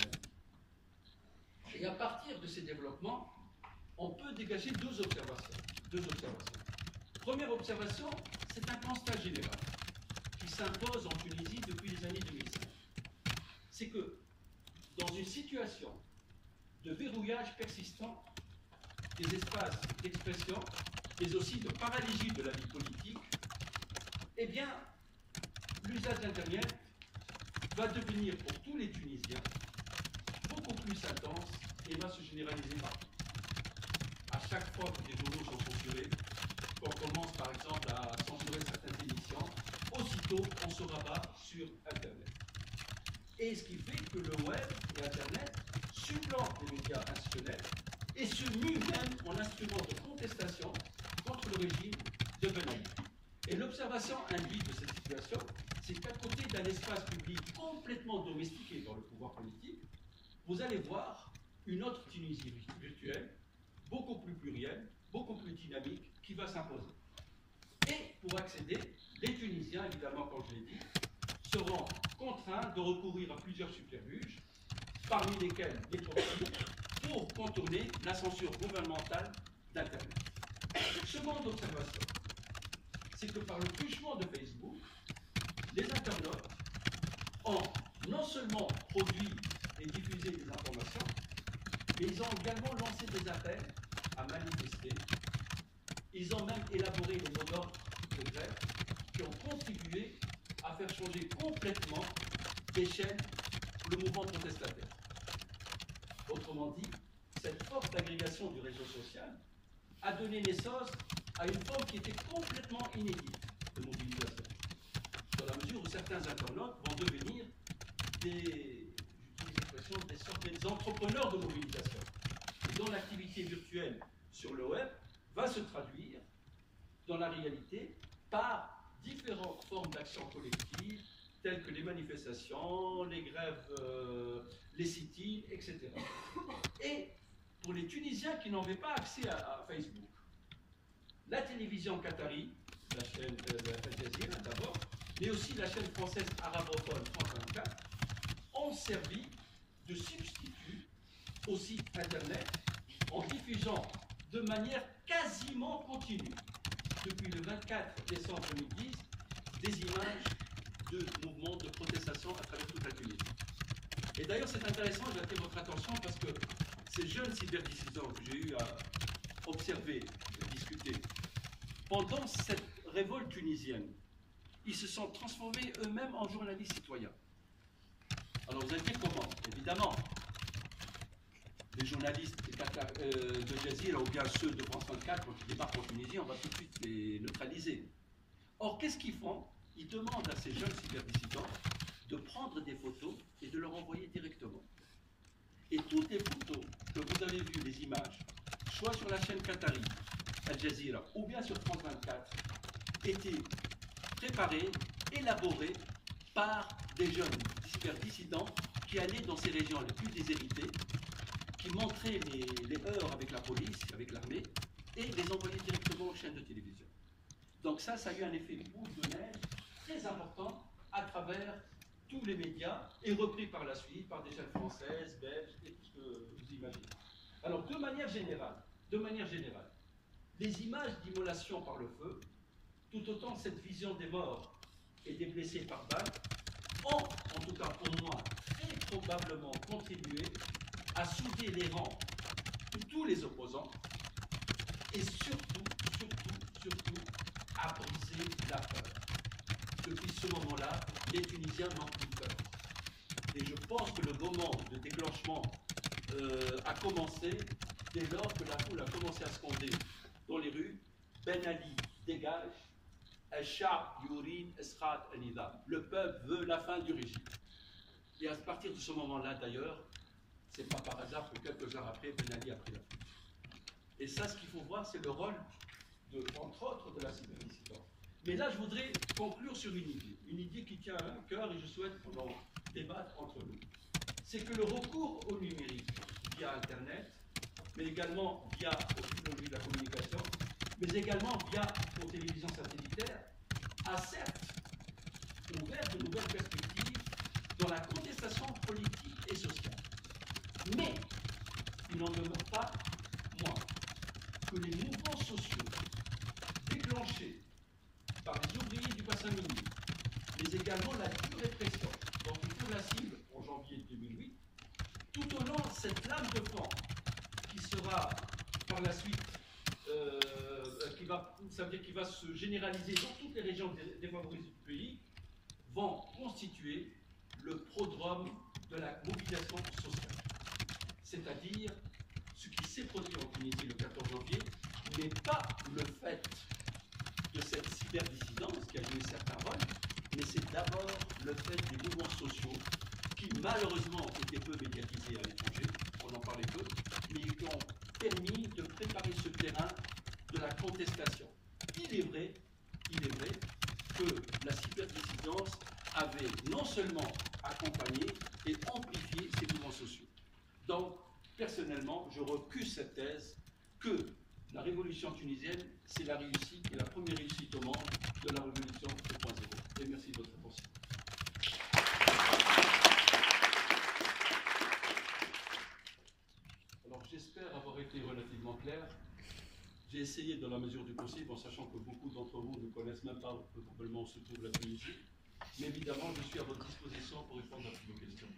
Ali. Et à partir de ces développements, on peut dégager deux observations. Première observation, c'est un constat général qui s'impose en Tunisie depuis les années 2005. C'est que dans une situation de verrouillage persistant des espaces d'expression, mais aussi de paralysie de la vie politique, eh bien, l'usage d'Internet va devenir pour tous les Tunisiens beaucoup plus intense et va se généraliser partout. À chaque fois que des journaux sont censurés, qu'on commence par exemple à censurer certaines émissions, aussitôt on se rabat sur Internet. Et ce qui fait que le web et Internet supplantent les médias institutionnels et se muent même en instrument de contestation contre le régime de Ben Ali. Et l'observation induite de cette situation, c'est qu'à côté d'un espace public complètement domestiqué par le pouvoir politique, vous allez voir une autre Tunisie virtuelle, beaucoup plus plurielle, beaucoup plus dynamique, qui va s'imposer. Et pour accéder, les Tunisiens, évidemment, comme je l'ai dit, seront contraints de recourir à plusieurs subterfuges, parmi lesquels les proxys, pour contourner la censure gouvernementale d'Internet. Seconde observation, c'est que par le truchement de Facebook, les internautes ont non seulement produit et diffusé des informations, mais ils ont également lancé des appels à manifester. Ils ont même élaboré des mots d'ordre de grève qui ont contribué à faire changer complètement d'échelle le mouvement protestataire. Autrement dit, cette forte agrégation du réseau social a donné naissance à une forme qui était complètement inédite de mobilisation, dans la mesure où certains internautes vont devenir des sortes d'entrepreneurs de mobilisation, et dont l'activité virtuelle sur le web va se traduire dans la réalité par différentes formes d'action collective, telles que les manifestations, les grèves, les sit-ins, etc. Et pour les Tunisiens qui n'avaient pas accès à Facebook, la télévision qatari, la chaîne Al Jazeera d'abord, mais aussi la chaîne française arabophone France 24, ont servi de substitut au site Internet en diffusant de manière quasiment continue, depuis le 24 décembre 2010, des images de mouvements de protestation à travers toute la Tunisie. Et d'ailleurs, c'est intéressant, j'attire votre attention parce que ces jeunes cyberdissidents que j'ai eu à observer, discuter, pendant cette révolte tunisienne, ils se sont transformés eux-mêmes en journalistes citoyens. Alors vous allez dire comment? Évidemment, les journalistes de Jazeera ou bien ceux de France 24, quand ils débarquent en Tunisie, on va tout de suite les neutraliser. Or, qu'est-ce qu'ils font? Ils demandent à ces jeunes cyberdissidents de prendre des photos et de leur envoyer directement. Et toutes les photos que vous avez vues, les images, soit sur la chaîne qatari, Al Jazeera, ou bien sur France 24, étaient préparées, élaborées par des jeunes cyberdissidents qui allaient dans ces régions les plus déshéritées, qui montraient les heurts avec la police, avec l'armée, et les envoyaient directement aux chaînes de télévision. Donc ça a eu un effet boule de neige très important à travers tous les médias et repris par la suite par des chaînes françaises, belges et tout ce que vous imaginez. Alors de manière générale, Les images d'immolation par le feu, tout autant cette vision des morts et des blessés par balle, ont, en tout cas pour moi, très probablement contribué à souder les rangs de tous les opposants et surtout, à briser la peur. Depuis ce moment-là, les Tunisiens n'ont plus peur. Et je pense que le moment de déclenchement a commencé dès lors que la foule a commencé à scander dans les rues « Ben Ali, dégage !» Le peuple veut la fin du régime. Et à partir de ce moment-là, d'ailleurs, c'est pas par hasard que quelques heures après, Ben Ali a pris la fuite. Et ça, ce qu'il faut voir, c'est le rôle, entre autres, de la cyberdissidence. Mais là, je voudrais conclure sur une idée qui tient à cœur et je souhaite qu'on en débatte entre nous. C'est que le recours au numérique via Internet, mais également via aux technologies de la communication, mais également via nos télévisions satellitaires, a certes ouvert de nouvelles perspectives dans la contestation politique et sociale. Mais il n'en demeure pas moins que les mouvements sociaux déclenchés par les ouvriers du bassin minier, mais également la dure répression dont ils furent la cible en janvier 2008, tout au long de cette lame de fond qui sera par la suite ça veut dire qu'il va se généraliser dans toutes les régions défavorisées du pays, vont constituer le prodrome de la mobilisation sociale. C'est-à-dire ce qui s'est produit en Tunisie le 14 janvier n'est pas le fait de cette cyberdissidence qui a joué certains rôles, mais c'est d'abord le fait des mouvements sociaux qui malheureusement ont été peu médiatisés à l'étranger, on en parlait peu, mais qui ont permis de préparer ce terrain de la contestation. Il est vrai que la cyberdissidence avait non seulement accompagné et amplifié ces mouvements sociaux. Donc, personnellement, je recuse cette thèse que la révolution tunisienne, c'est la réussite et la première réussite au monde de la révolution 2.0. Et merci de votre attention. Alors, j'espère avoir été relativement clair. J'ai essayé dans la mesure du possible, en sachant que beaucoup d'entre vous ne connaissent même pas probablement où se trouve la Tunisie. Mais évidemment, je suis à votre disposition pour répondre à toutes vos questions.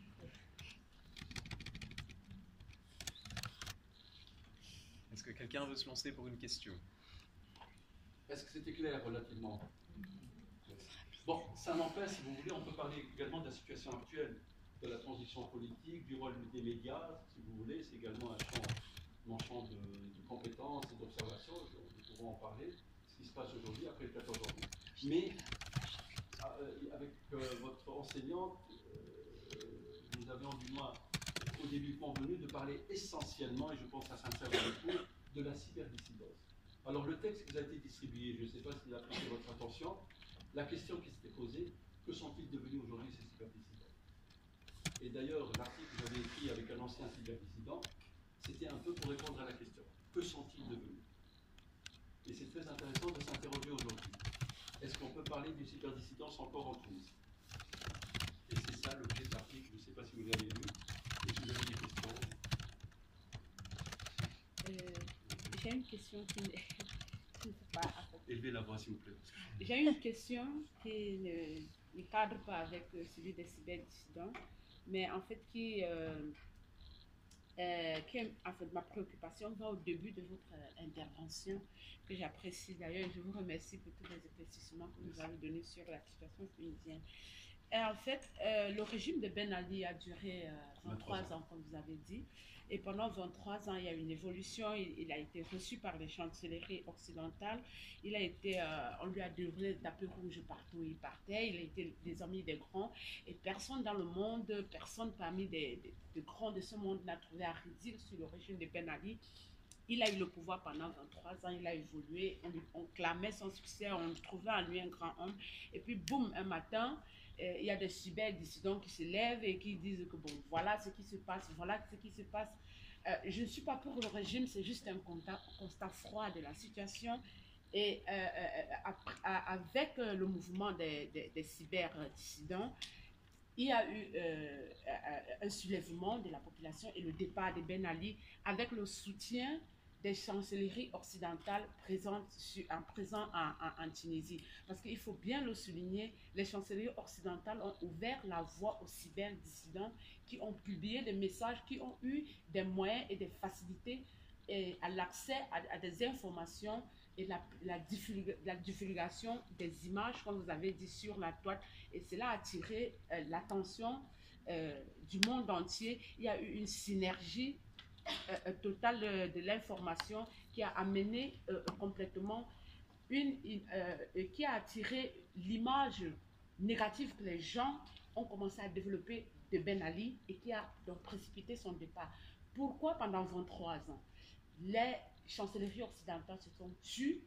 Est-ce que quelqu'un veut se lancer pour une question? Est-ce que c'était clair relativement? Bon, ça n'empêche, si vous voulez, on peut parler également de la situation actuelle, de la transition politique, du rôle des médias, si vous voulez, c'est également mon champ de compétences et d'observation, nous pourrons en parler, ce qui se passe aujourd'hui après le 14 janvier. Mais avec votre enseignante, nous avions du moins au début convenu de parler essentiellement, et je pense à sincèrement le cours, de la cyberdissidence. Alors le texte qui vous a été distribué, je ne sais pas s'il a prêté votre attention, la question qui s'était posée, que sont-ils devenus aujourd'hui ces cyberdissidents? Et d'ailleurs, l'article que j'avais écrit avec un ancien cyberdissident, c'était un peu pour répondre à la question. Que sont-ils devenus? Et c'est très intéressant de s'interroger aujourd'hui. Est-ce qu'on peut parler d'une cyberdissidence encore en Tunisie? Et c'est ça l'objet de l'article, je ne sais pas si vous l'avez lu, et si vous avez des questions. J'ai une question qui ne fait pas... Élevez la voix s'il vous plaît. J'ai une question qui ne cadre pas avec celui des cyberdissidents, mais en fait qui en fait, ma préoccupation va au début de votre intervention, que j'apprécie d'ailleurs. Je vous remercie pour tous les éclaircissements que vous avez donnés sur la situation tunisienne. Et en fait, le régime de Ben Ali a duré 23 ans, comme vous avez dit. Et pendant 23 ans, il y a eu une évolution. Il a été reçu par les chancelleries occidentales. Il a été, on lui a délivré le tapis rouge partout où il partait. Il a été désormais des grands. Et personne dans le monde, personne parmi des grands de ce monde n'a trouvé à redire sur le régime de Ben Ali. Il a eu le pouvoir pendant 23 ans, il a évolué, on clamait son succès, on trouvait en lui un grand homme. Et puis, boum, un matin, il y a des cyberdissidents qui se lèvent et qui disent que bon, voilà ce qui se passe, voilà ce qui se passe. Je ne suis pas pour le régime, c'est juste un constat froid de la situation. Et avec le mouvement des cyberdissidents, il y a eu un soulèvement de la population et le départ de Ben Ali avec le soutien des chancelleries occidentales présentes en Tunisie. Parce qu'il faut bien le souligner, les chancelleries occidentales ont ouvert la voie aux cyberdissidents qui ont publié des messages, qui ont eu des moyens et des facilités à l'accès à des informations et la divulgation des images, comme vous avez dit, sur la toile. Et cela a attiré l'attention du monde entier. Il y a eu une synergie totale de l'information qui a amené complètement qui a attiré l'image négative que les gens ont commencé à développer de Ben Ali et qui a donc précipité son départ. Pourquoi pendant 23 ans, les chancelleries occidentales se sont tues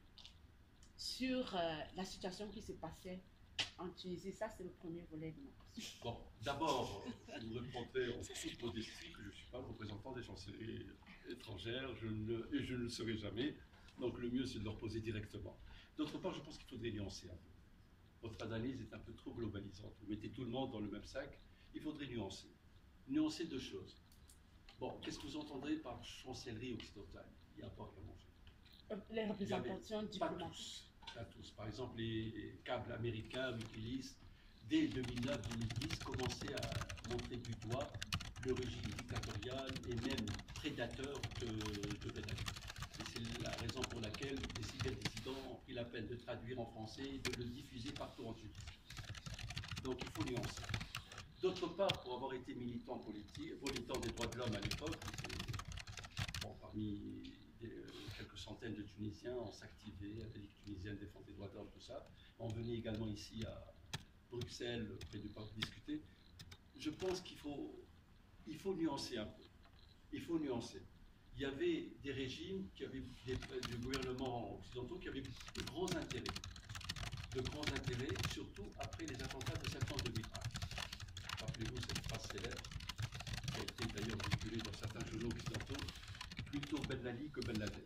sur la situation qui se passait en Tunisie? Ça, c'est le premier volet de ma question. Bon, d'abord, je vous répondrai en toute modestie que je ne suis pas le représentant des chancelleries étrangères, et je ne le serai jamais. Donc le mieux, c'est de leur poser directement. D'autre part, je pense qu'il faudrait nuancer un peu. Votre analyse est un peu trop globalisante. Vous mettez tout le monde dans le même sac. Il faudrait nuancer. Nuancer deux choses. Bon, qu'est-ce que vous entendrez par chancellerie occidentale? Il n'y a pas qu'à manger. Les représentations diplomatiques. Pas tous. Par exemple, les câbles américains utilisent, dès 2009-2010, commençaient à montrer du doigt le régime dictatorial et même prédateur de Ben Ali. Et c'est la raison pour laquelle les cyberdissidents ont pris la peine de traduire en français et de le diffuser partout en Tunisie. Donc il faut nuancer. D'autre part, pour avoir été militant politique, militant des droits de l'homme à l'époque, bon, parmi quelques centaines de Tunisiens, on s'activait, la Ligue tunisienne défendait les droits de l'homme, tout ça. On venait également ici à Bruxelles, près du parc, discuter. Je pense qu'il faut nuancer un peu. Il faut nuancer. Il y avait des régimes qui avaient du gouvernement occidentaux qui avaient de grands intérêts. De grands intérêts, surtout après les attentats de septembre 2001. Rappelez-vous cette phrase célèbre, qui a été d'ailleurs véhiculée dans certains journaux occidentaux, plutôt Ben Ali que Ben Laden.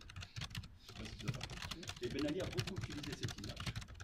Et Ben Ali a beaucoup utilisé cette image.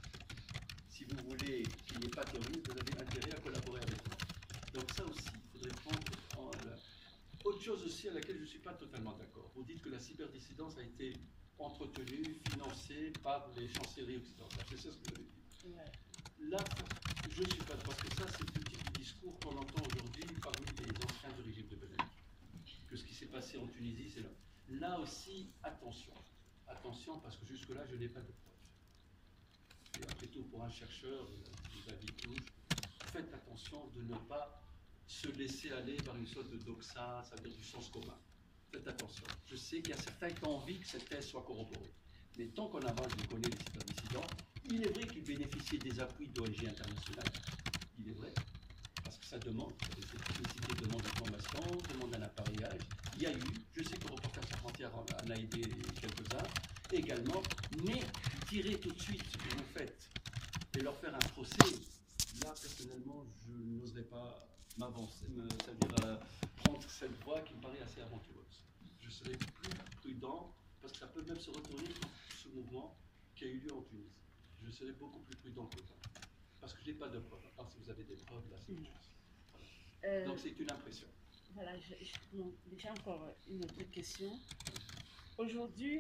Si vous voulez qu'il n'y ait pas de terrorisme, vous avez intérêt à collaborer avec moi. Donc ça aussi, il faudrait prendre autre chose aussi à laquelle je ne suis pas totalement d'accord. Vous dites que la cyberdissidence a été entretenue, financée par les chancelleries occidentales. C'est ça ce que vous avez dit. Ouais. Là, je ne suis pas... Parce que ça, c'est le type de discours qu'on entend aujourd'hui parmi les anciens du régime de Ben Ali. Que ce qui s'est passé en Tunisie, c'est là. Là aussi, attention. Attention, parce que jusque-là, je n'ai pas de preuves. Et après tout, pour un chercheur, vous avez tous, faites attention de ne pas se laisser aller vers une sorte de doxa, ça veut dire du sens commun. Faites attention. Je sais qu'il y a certains qui ont envie que cette thèse soit corroborée. Mais tant qu'on avance, je connais les cyberdissidents, il est vrai qu'ils bénéficient des appuis d'ONG internationales. Il est vrai. Parce que ça demande, cette technicité demande d'information, demande un appareillage. Il y a eu, je sais que Reporters sans frontières en a aidé quelques-uns, également, mais tirer tout de suite ce que vous faites et leur faire un procès, là, personnellement, je n'oserais pas m'avancer, c'est-à-dire prendre cette voie qui me paraît assez aventureuse. Je serais plus prudent, parce que ça peut même se retourner contre ce mouvement qui a eu lieu en Tunisie. Je serais beaucoup plus prudent que ça. Parce que je n'ai pas de preuves. À part si vous avez des preuves, là, c'est autre chose. Voilà. Donc c'est une impression. Voilà, j'ai encore une autre question. Aujourd'hui,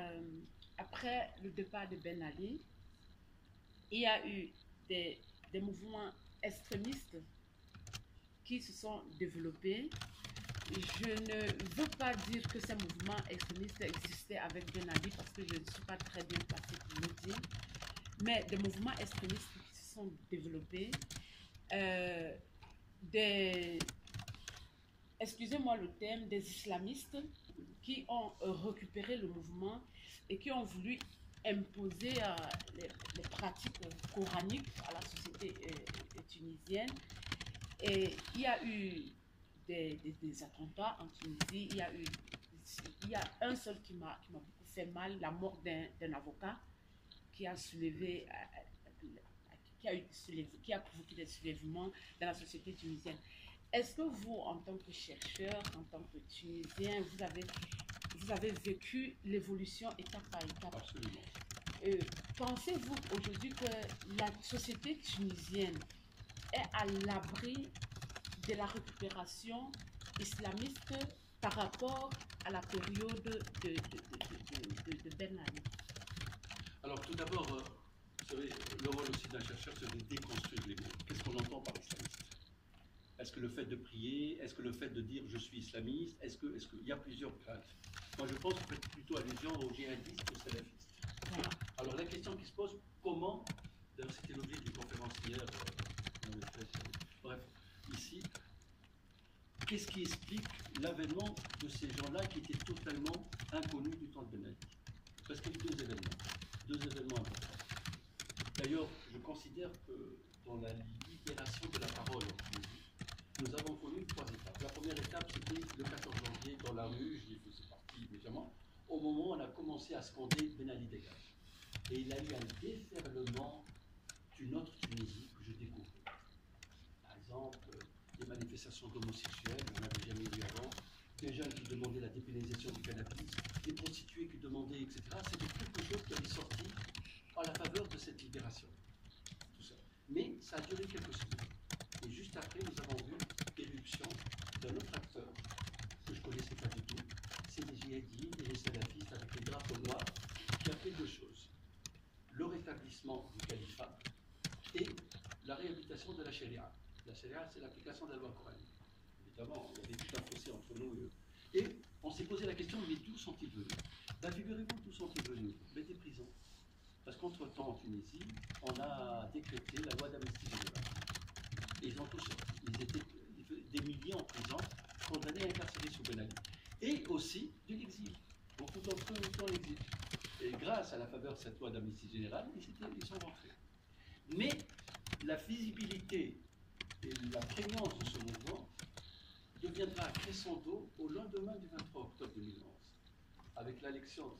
après le départ de Ben Ali, il y a eu des mouvements extrémistes qui se sont développés. Je ne veux pas dire que ces mouvements extrémistes existaient avec Ben Ali parce que je ne suis pas très bien placée pour le dire, mais des mouvements extrémistes qui se sont développés, excusez-moi le terme, des islamistes qui ont récupéré le mouvement et qui ont voulu imposer les pratiques coraniques à la société tunisienne. Et il y a eu des attentats en Tunisie. Il y a un seul qui m'a beaucoup fait mal, la mort d'un avocat qui a soulevé, qui a provoqué des soulèvements dans la société tunisienne. Est-ce que vous, en tant que chercheur, en tant que Tunisien, vous avez vécu l'évolution étape par étape? Absolument. Pensez-vous aujourd'hui que la société tunisienne est à l'abri de la récupération islamiste par rapport à la période de Ben Ali? Alors tout d'abord, vous savez, le rôle aussi d'un chercheur, c'est de déconstruire les mots. Qu'est-ce qu'on entend par islamiste? Est-ce que le fait de prier, est-ce que le fait de dire je suis islamiste, il y a plusieurs craintes. Moi je pense que vous faites plutôt allusion aux djihadistes qu'aux salafistes. Voilà. Alors la question qui se pose, comment, d'ailleurs c'était l'objet d'une conférence hier, bref, ici, qu'est-ce qui explique l'avènement de ces gens-là qui étaient totalement inconnus du temps de Ben Ali? Parce qu'il y a eu deux événements importants. D'ailleurs, je considère que dans la libération de la parole en Tunisie, nous avons connu 3 étapes. La première étape, c'était le 14 janvier dans la rue, j'y faisais partie évidemment, au moment où on a commencé à scander Ben Ali dégage. Et il y a eu un déferlement d'une autre Tunisie que je découvrais. Par exemple, des manifestations d'homosexuels, on n'avait jamais vu avant, des jeunes qui demandaient la dépénalisation du cannabis, des prostituées qui demandaient, etc. C'était quelque chose qui avait sorti à la faveur de cette libération. Tout ça. Mais ça a duré quelques semaines. Et juste après, nous avons vu l'éruption d'un autre acteur que je ne connaissais pas du tout. C'est les djihadistes et les salafistes avec les drapeaux noirs qui a fait 2 choses. Le rétablissement du califat et la réhabilitation de la charia. La charia, c'est l'application de la loi coranique. Évidemment, il y avait tout un fossé entre nous et eux. Et on s'est posé la question, mais d'où sont-ils venus? Ben, figurez-vous, d'où sont-ils venus? Mais des prisons. Parce qu'entre-temps, en Tunisie, on a décrété la loi d'amnistie générale. Et ils ont tous sorti. Ils étaient des milliers en prison, condamnés à incarcérer sous Ben Ali. Et aussi de l'exil. Beaucoup d'entre eux étaient en exil. Et grâce à la faveur de cette loi d'amnistie générale, ils sont rentrés. Mais la visibilité et la prégnance de ce mouvement deviendra crescendo au lendemain du 23 octobre 2011, avec l'élection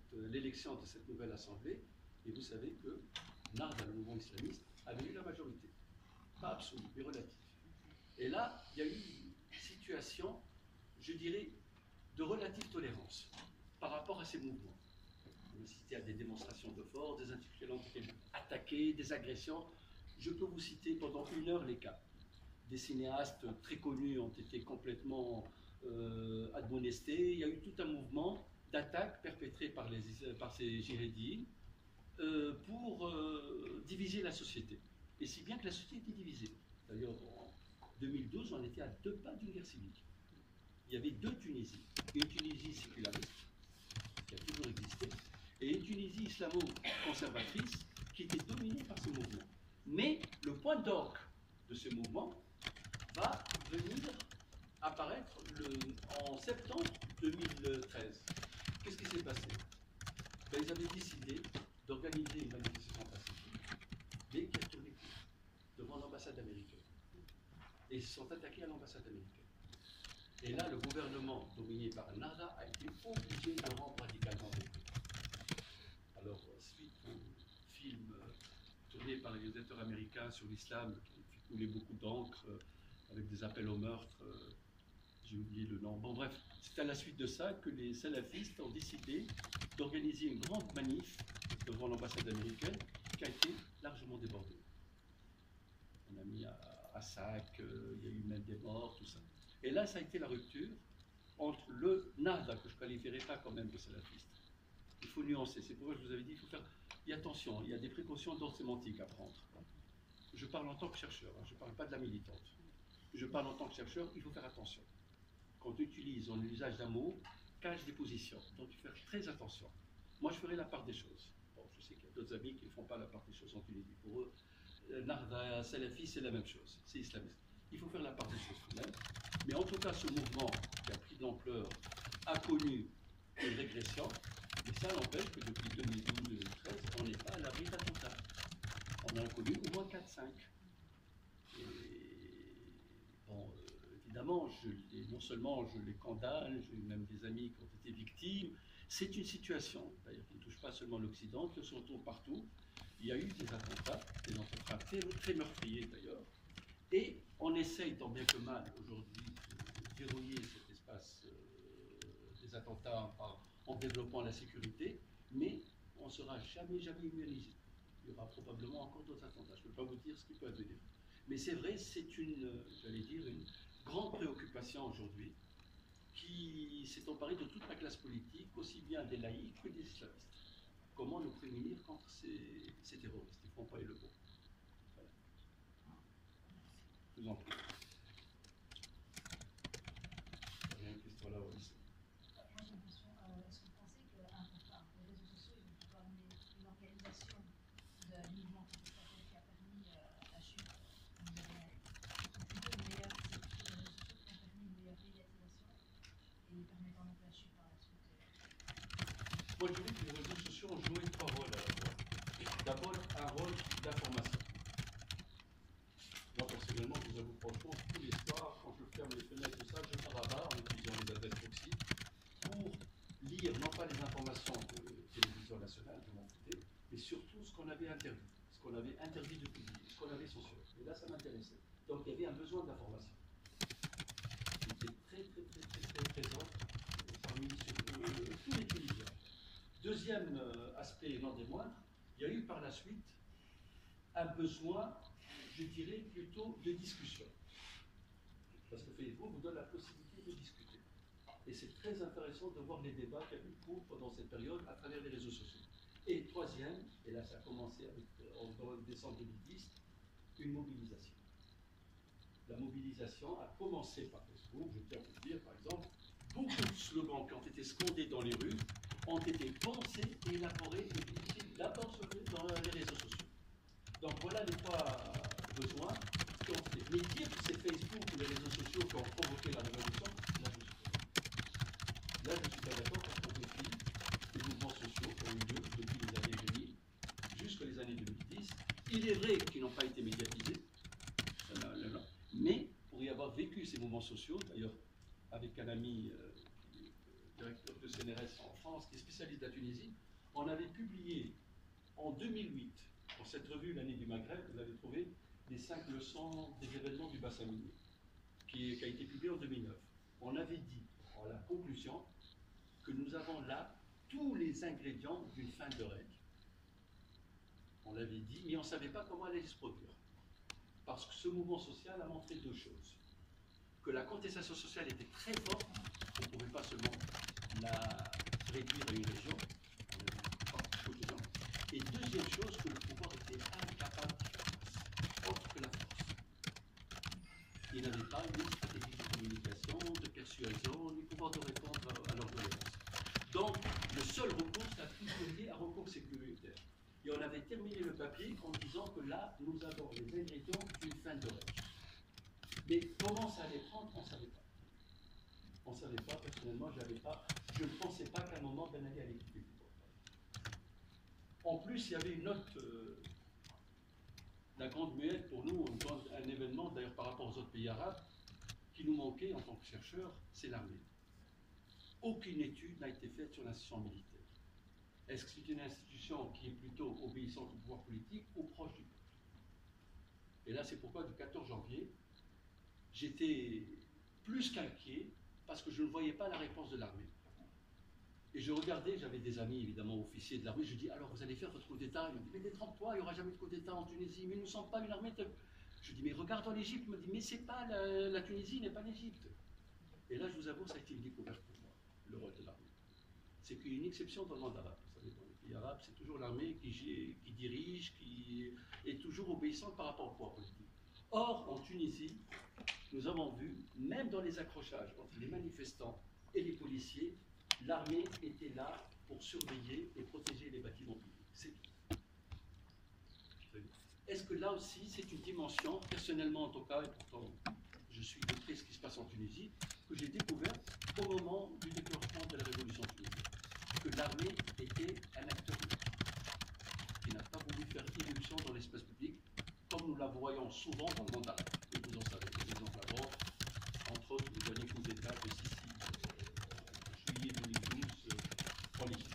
de cette nouvelle assemblée. Et vous savez que Narda, le mouvement islamiste, avait eu la majorité. Pas absolue, mais relative. Et là, il y a eu une situation, je dirais, de relative tolérance par rapport à ces mouvements. On a assisté à des démonstrations de force, des intellectuels ont été attaqués, des agressions. Je peux vous citer pendant 1 heure les cas. Des cinéastes très connus ont été complètement admonestés. Il y a eu tout un mouvement d'attaque perpétré par ces djihadistes pour diviser la société. Et si bien que la société était divisée. D'ailleurs, en 2012, on était à 2 pas d'une guerre civile. Il y avait 2 Tunisies. Une Tunisie séculariste, qui a toujours existé, et une Tunisie islamo-conservatrice, qui était dominée par ce mouvement. Mais le point d'orgue de ce mouvement va venir apparaître en septembre 2013. Qu'est-ce qui s'est passé? Ben, ils avaient décidé d'organiser une manifestation pacifique dès qu'elle tournait devant l'ambassade américaine. Et ils se sont attaqués à l'ambassade américaine. Et là, le gouvernement dominé par Narda a été obligé de rendre radicalement les prix. Alors, suite au film tourné par les réalisateurs américains sur l'islam, qui fait couler beaucoup d'encre, avec des appels au meurtre, j'ai oublié le nom. Bon, bref, c'est à la suite de ça que les salafistes ont décidé d'organiser une grande manif devant l'ambassade américaine qui a été largement débordée. On a mis à sac, il y a eu même des morts, tout ça. Et là, ça a été la rupture entre le Narda, que je ne qualifierais pas quand même de salafiste. Il faut nuancer. C'est pourquoi je vous avais dit qu'il faut faire attention, il y a des précautions d'ordre sémantique à prendre. Je parle en tant que chercheur, je ne parle pas de la militante. Je parle en tant que chercheur, il faut faire attention. Quand on utilise en usage d'un mot, cache des positions. Donc il faut faire très attention. Moi, je ferai la part des choses. Bon, je sais qu'il y a d'autres amis qui ne font pas la part des choses en Tunisie. Pour eux, Narda, Salafi, c'est la même chose. C'est islamiste. Il faut faire la part des choses tout de même. Mais en tout cas, ce mouvement qui a pris de l'ampleur a connu une régression. Et ça n'empêche que depuis 2012-2013, on n'est pas à l'abri d'attentats. On en a connu au moins 4-5. Et bon, évidemment, non seulement je les condamne, j'ai même des amis qui ont été victimes. C'est une situation, d'ailleurs, qui ne touche pas seulement l'Occident, qui se retrouve partout. Il y a eu des attentats, des attentats très meurtriers d'ailleurs. Et on essaye, tant bien que mal, aujourd'hui, de verrouiller cet espace des attentats en développant la sécurité, mais on ne sera jamais immunisé. Il y aura probablement encore d'autres attentats. Je ne peux pas vous dire ce qui peut advenir. Mais c'est vrai, c'est une grande préoccupation aujourd'hui qui s'est emparé de toute la classe politique, aussi bien des laïcs que des islamistes. Comment nous prémunir contre ces terroristes? Ils ne font pas le bon. Voilà. Je vous en prie. Il y a une question là, oui. Moi j'ai une question. Est-ce que vous pensez que les réseaux sociaux ils ont plutôt amené une organisation de mouvement contestataire qui a permis la chute? Vous avez plutôt une meilleure, c'est plutôt les réseaux sociaux qui ont permis une meilleure médiatisation et permettant donc la chute par la suite. Moi, je dis que les réseaux sociaux ont joué trois rôles à la fois. D'abord, un rôle d'information. Moi, personnellement, je vous avoue franchement, tous les soirs, quand je ferme les fenêtres, tout ça, je pars à bas en utilisant les adresses proxy pour lire non pas les informations de télévision nationale, je m'en foutais, mais surtout ce qu'on avait interdit, ce qu'on avait interdit de publier, ce qu'on avait censuré. Et là, ça m'intéressait. Donc, il y avait un besoin d'information. Il était très présent parmi tous les télévisions. Deuxième aspect, non des moindres, il y a eu par la suite un besoin, je dirais, plutôt de discussion. Parce que Facebook vous donne la possibilité de discuter. Et c'est très intéressant de voir les débats qu'il y a eu cours pendant cette période à travers les réseaux sociaux. Et troisième, et là ça a commencé avec, en décembre 2010, une mobilisation. La mobilisation a commencé par Facebook, je tiens à vous dire par exemple, beaucoup de slogans qui ont été scandés dans les rues ont été pensés et élaborés et publiés d'abord dans les réseaux sociaux. Donc voilà les trois besoins qui ont été. Mais dire que c'est Facebook ou les réseaux sociaux qui ont provoqué la révolution, là je suis pas d'accord parce qu'on défie les mouvements sociaux qui ont eu lieu depuis les années 2000 jusqu'aux années 2010. Il est vrai qu'ils n'ont pas été médiatisés, mais pour y avoir vécu ces mouvements sociaux, d'ailleurs avec un ami directeur de CNRS en France, qui est spécialiste de la Tunisie, on avait publié en 2008, dans cette revue L'année du Maghreb, vous avez trouvé les 5 leçons des événements du bassin minier, qui a été publié en 2009. On avait dit, en la conclusion, que nous avons là tous les ingrédients d'une fin de règne. On l'avait dit, mais on ne savait pas comment elle allait se produire. Parce que ce mouvement social a montré deux choses. Que la contestation sociale était très forte, on ne pouvait pas seulement la réduire à une région, et deuxième chose, que le pouvoir était incapable de faire face, autre que la force. Il n'avait pas une stratégie de communication, de persuasion, ni pouvoir de répondre à leurs doléances. Donc, le seul recours, c'est un recours sécuritaire. Et on avait terminé le papier en disant que là, nous avons les ingrédients d'une fin de règne. Mais comment ça allait prendre, on ne savait pas. On ne savait pas, personnellement, je ne pensais pas qu'à un moment, Ben Ali allait quitter le pouvoir. En plus, il y avait une note, la Grande Muette, pour nous, un événement, d'ailleurs par rapport aux autres pays arabes, qui nous manquait en tant que chercheurs, c'est l'armée. Aucune étude n'a été faite sur l'institution militaire. Est-ce que c'est une institution qui est plutôt obéissante au pouvoir politique ou proche du peuple? Et là, c'est pourquoi, du 14 janvier, j'étais plus qu'inquiet parce que je ne voyais pas la réponse de l'armée. Et je regardais, j'avais des amis évidemment officiers de l'armée, je dis alors vous allez faire votre coup d'État? Ils me disent mais détrompe-toi, il n'y aura jamais de coup d'État en Tunisie, mais nous ne sommes pas une armée. Je dis mais regarde en Égypte, il me dit mais c'est pas la Tunisie n'est pas l'Égypte. Et là je vous avoue, ça a été une découverte pour moi, le rôle de l'armée. C'est qu'il y a une exception dans le monde arabe. Vous savez, dans les pays arabes, c'est toujours l'armée qui dirige, qui est toujours obéissante par rapport au pouvoir politique. Or, en Tunisie, nous avons vu, même dans les accrochages entre les manifestants et les policiers, l'armée était là pour surveiller et protéger les bâtiments publics. C'est tout. Est-ce que là aussi, c'est une dimension, personnellement en tout cas, et pourtant je suis de près ce qui se passe en Tunisie, que j'ai découvert au moment du déclenchement de la révolution tunisienne, que l'armée était un acteur qui n'a pas voulu faire irruption dans l'espace public, comme nous la voyons souvent dans le monde arabe. Et vous en savez, des exemples avant, entre autres le dernier coup d'État de Sisi, juillet 2012, en Égypte.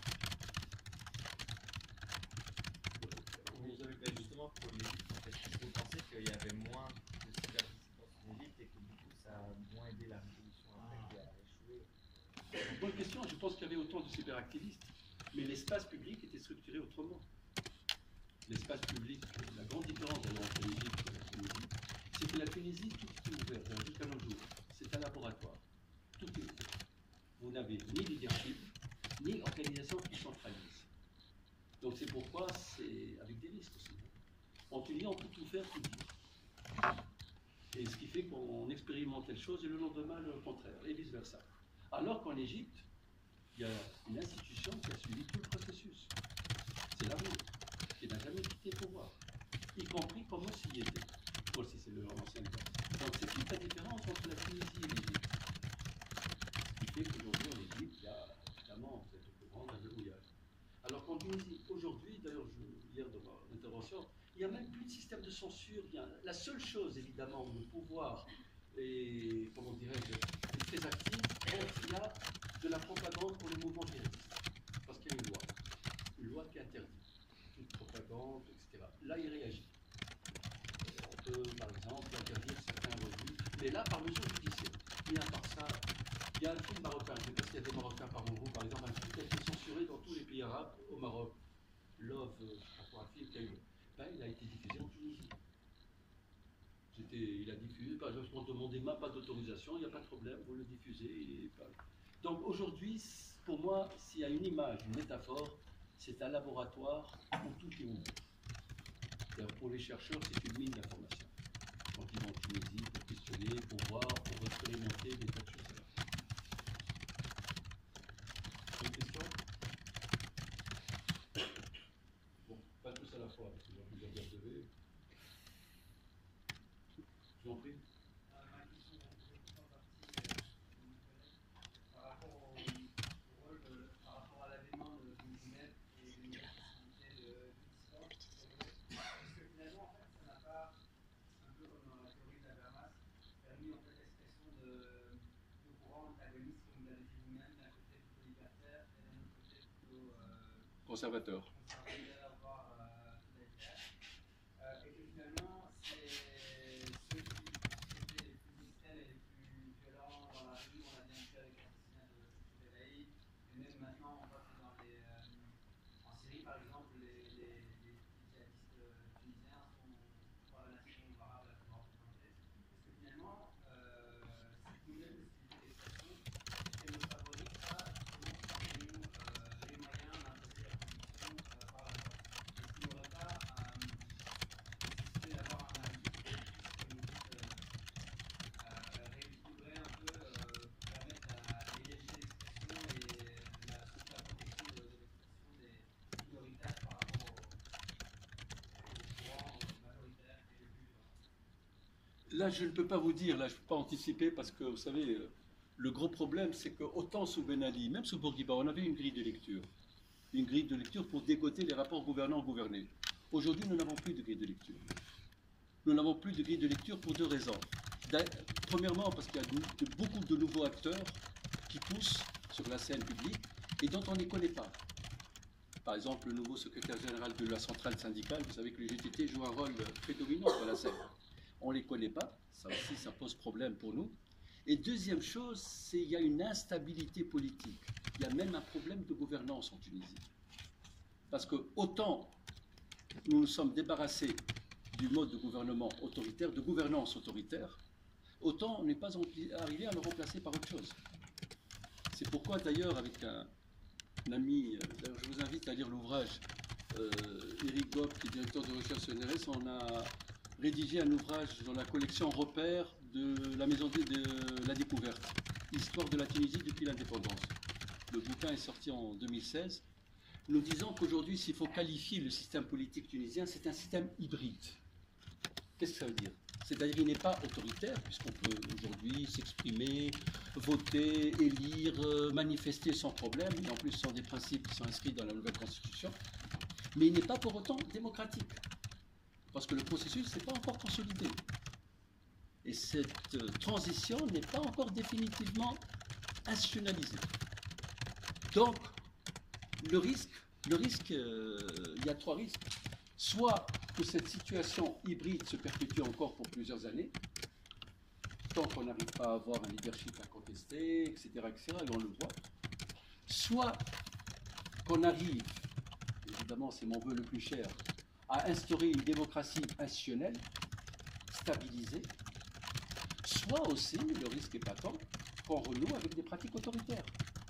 Vous avez fait justement pour l'Égypte, en fait, est-ce que vous pensez qu'il y avait moins de cyberdissidence en Égypte et que du coup ça a moins aidé la révolution après qui a échoué? Bonne question, je pense qu'il y avait autant de cyberactivistes, mais l'espace public était structuré autrement. L'espace public, la grande différence entre l'Égypte et la Tunisie, c'est que la Tunisie, tout est ouvert jusqu'à nos jours. C'est un laboratoire. Tout est ouvert. vous n'avez ni leadership, ni organisation qui centralise. Donc c'est pourquoi c'est avec des risques aussi. En Tunisie, on peut tout faire, tout dire. Et ce qui fait qu'on expérimente telle chose et le lendemain le contraire, et vice-versa. Alors qu'en Égypte, il y a une institution qui a suivi tout le processus. C'est la vôtre, qui n'a jamais quitté le pouvoir, y compris comme Morsi y était. Morsi, c'est l'ancien cas. Donc c'est toute la différence entre la Tunisie et l'Égypte. Ce qui fait qu'aujourd'hui, en Égypte, il y a, évidemment, vous êtes au courant d'un verrouillage. Alors qu'en Tunisie, aujourd'hui, d'ailleurs, hier dans mon intervention, il n'y a même plus de système de censure. La seule chose, évidemment, où le pouvoir est, comment dirais-je, est très actif, il y a de la propagande pour les mouvements djihadistes. Parce qu'il y a une loi qui interdit toute propagande, etc. Là, il réagit. On peut, par exemple, interdire certains revues, mais là, par mesure judiciaire. Et à part ça, il y a un film marocain, je ne sais pas s'il y a des Marocains par mon groupe, par exemple, un film qui a été censuré dans tous les pays arabes au Maroc. Love, je sais pas, un film qui a eu. Ben, il a été diffusé en Tunisie. Il a diffusé, par exemple, on ne demandait même pas d'autorisation, il n'y a pas de problème, vous le diffusez. Donc aujourd'hui, pour moi, s'il y a une image, une métaphore, c'est un laboratoire où tout est ouvert. Pour les chercheurs, c'est une mine d'informations. Quand ils vont en Tunisie, pour questionner, pour voir, pour expérimenter des tas de choses. Une question? Bon, pas tous à la fois, parce que j'ai plusieurs verres de V. Je vous en prie. Ma question est en partie par rapport au rôle, par rapport à l'avènement de Internet et des nouvelles possibilités de discours. Parce que finalement, en fait, ça n'a pas, un peu comme dans la théorie de Habermas, permis en fait l'expression de courants antagonistes, comme vous l'avez dit vous-même, d'un côté plutôt libertaire et d'un autre côté plutôt Conservateur. voire totalitaire. Et que finalement, c'est ceux qui étaient les plus extrêmes et les plus violents dans la rue. On l'a bien vu avec l'assassinat de Belaïd. Et même maintenant, on voit que dans en Syrie, par exemple, les djihadistes tunisiens sont trois nations arables la plus représentées. Parce que finalement, cette nouvelle possibilité d'expression, elle ne favorise pas justement par nous les moyens d'imposer la position par la force. Est-ce qu'il n'y aurait pas nécessité d'avoir un arbitre qui puisse, comme vous dites, rééquilibrer un peu, permettre l'égalité d'expression et la protection de l'expression des minoritaires par rapport au courant majoritaire qui est le plus violent? Là, je ne peux pas vous dire, là, je ne peux pas anticiper parce que, vous savez, le gros problème, c'est que autant sous Ben Ali, même sous Bourguiba, on avait une grille de lecture. Une grille de lecture pour dégoter les rapports gouvernants-gouvernés. Aujourd'hui, nous n'avons plus de grille de lecture. Nous n'avons plus de grille de lecture pour deux raisons. Premièrement, parce qu'il y a beaucoup de nouveaux acteurs qui poussent sur la scène publique et dont on ne les connaît pas. Par exemple, le nouveau secrétaire général de la centrale syndicale, vous savez que le GTT joue un rôle prédominant dans la scène. On ne les connaît pas, ça aussi, ça pose problème pour nous. Et deuxième chose, c'est qu'il y a une instabilité politique. Il y a même un problème de gouvernance en Tunisie. Parce que autant nous nous sommes débarrassés du mode de gouvernement autoritaire, de gouvernance autoritaire, autant on n'est pas arrivé à le remplacer par autre chose. C'est pourquoi d'ailleurs avec un ami, d'ailleurs je vous invite à lire l'ouvrage Éric Gob, qui est directeur de recherche CNRS, on a rédigé un ouvrage dans la collection Repères de la Maison de la Découverte, Histoire de la Tunisie depuis l'indépendance. Le bouquin est sorti en 2016. Nous disons qu'aujourd'hui, s'il faut qualifier le système politique tunisien, c'est un système hybride. Qu'est-ce que ça veut dire? C'est-à-dire qu'il n'est pas autoritaire, puisqu'on peut aujourd'hui s'exprimer, voter, élire, manifester sans problème, et en plus ce sont des principes qui sont inscrits dans la nouvelle constitution, mais il n'est pas pour autant démocratique, parce que le processus n'est pas encore consolidé. Et cette transition n'est pas encore définitivement institutionnalisée. Donc, le risque, il y a trois risques. Soit que cette situation hybride se perpétue encore pour plusieurs années, tant qu'on n'arrive pas à avoir un leadership à contester, etc., et on le voit. Soit qu'on arrive, évidemment c'est mon vœu le plus cher, à instaurer une démocratie institutionnelle, stabilisée, soit aussi, le risque est patent, qu'on renoue avec des pratiques autoritaires.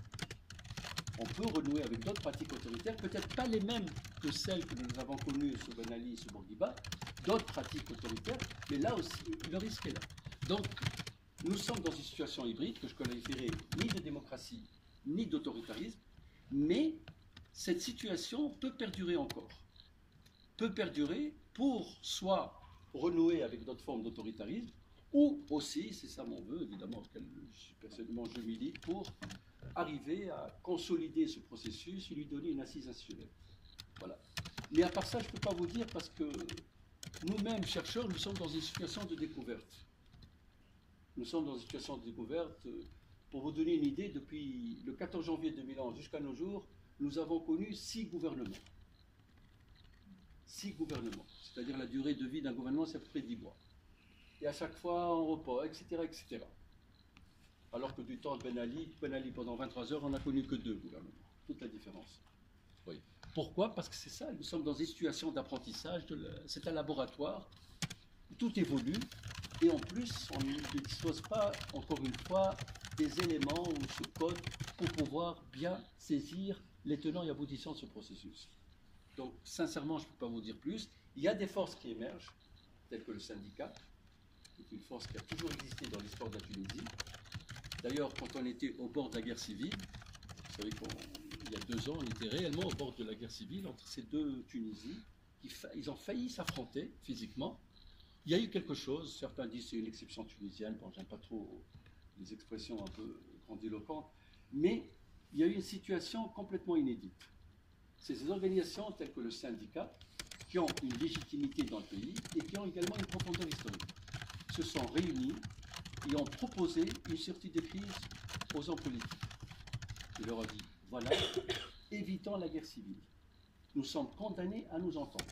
On peut renouer avec d'autres pratiques autoritaires, peut-être pas les mêmes que celles que nous avons connues sous Ben Ali et sous Bourguiba, d'autres pratiques autoritaires, mais là aussi, le risque est là. Donc, nous sommes dans une situation hybride que je qualifierais ni de démocratie, ni d'autoritarisme, mais cette situation peut perdurer encore. Peut perdurer pour soit renouer avec d'autres formes d'autoritarisme, ou aussi, c'est ça mon vœu, évidemment, auquel personnellement je milite, pour arriver à consolider ce processus et lui donner une assise institutionnelle. Voilà. Mais à part ça, je ne peux pas vous dire parce que nous-mêmes, chercheurs, nous sommes dans une situation de découverte. Nous sommes dans une situation de découverte. Pour vous donner une idée, depuis le 14 janvier 2011 jusqu'à nos jours, nous avons connu 6 gouvernements. 6 gouvernements. C'est-à-dire la durée de vie d'un gouvernement, c'est à peu près 10 mois. Et à chaque fois, on repart, etc., etc. Alors que du temps de Ben Ali, pendant 23 heures, on n'a connu que 2 gouvernements. Toute la différence. Oui. Pourquoi? Parce que c'est ça, nous sommes dans une situation d'apprentissage, c'est un laboratoire, tout évolue, et en plus, on ne dispose pas, encore une fois, des éléments ou ce code pour pouvoir bien saisir les tenants et aboutissants de ce processus. Donc, sincèrement, je ne peux pas vous dire plus. Il y a des forces qui émergent, telles que le syndicat, qui est une force qui a toujours existé dans l'histoire de la Tunisie. D'ailleurs, quand on était au bord de la guerre civile, vous savez qu'il y a 2 ans, on était réellement au bord de la guerre civile entre ces 2 Tunisies. Ils ont failli s'affronter physiquement. Il y a eu quelque chose, certains disent que c'est une exception tunisienne, bon, j'aime pas trop les expressions un peu grandiloquentes, mais il y a eu une situation complètement inédite. C'est ces organisations telles que le syndicat, qui ont une légitimité dans le pays et qui ont également une profondeur historique, se sont réunis et ont proposé une sortie de crise aux hommes politiques. Il leur a dit, voilà, évitons la guerre civile. Nous sommes condamnés à nous entendre.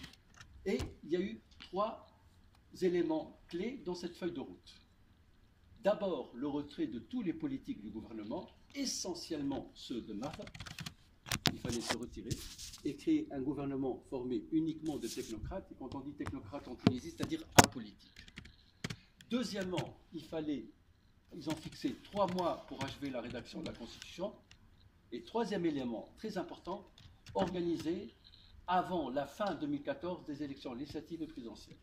Et il y a eu 3 éléments clés dans cette feuille de route. D'abord, le retrait de tous les politiques du gouvernement, essentiellement ceux de Marra. Il fallait se retirer et créer un gouvernement formé uniquement de technocrates. Et quand on dit technocrates en Tunisie, c'est-à-dire apolitique. Deuxièmement, ils ont fixé 3 mois pour achever la rédaction de la Constitution. Et troisième élément, très important, organiser avant la fin 2014 des élections législatives et présidentielles.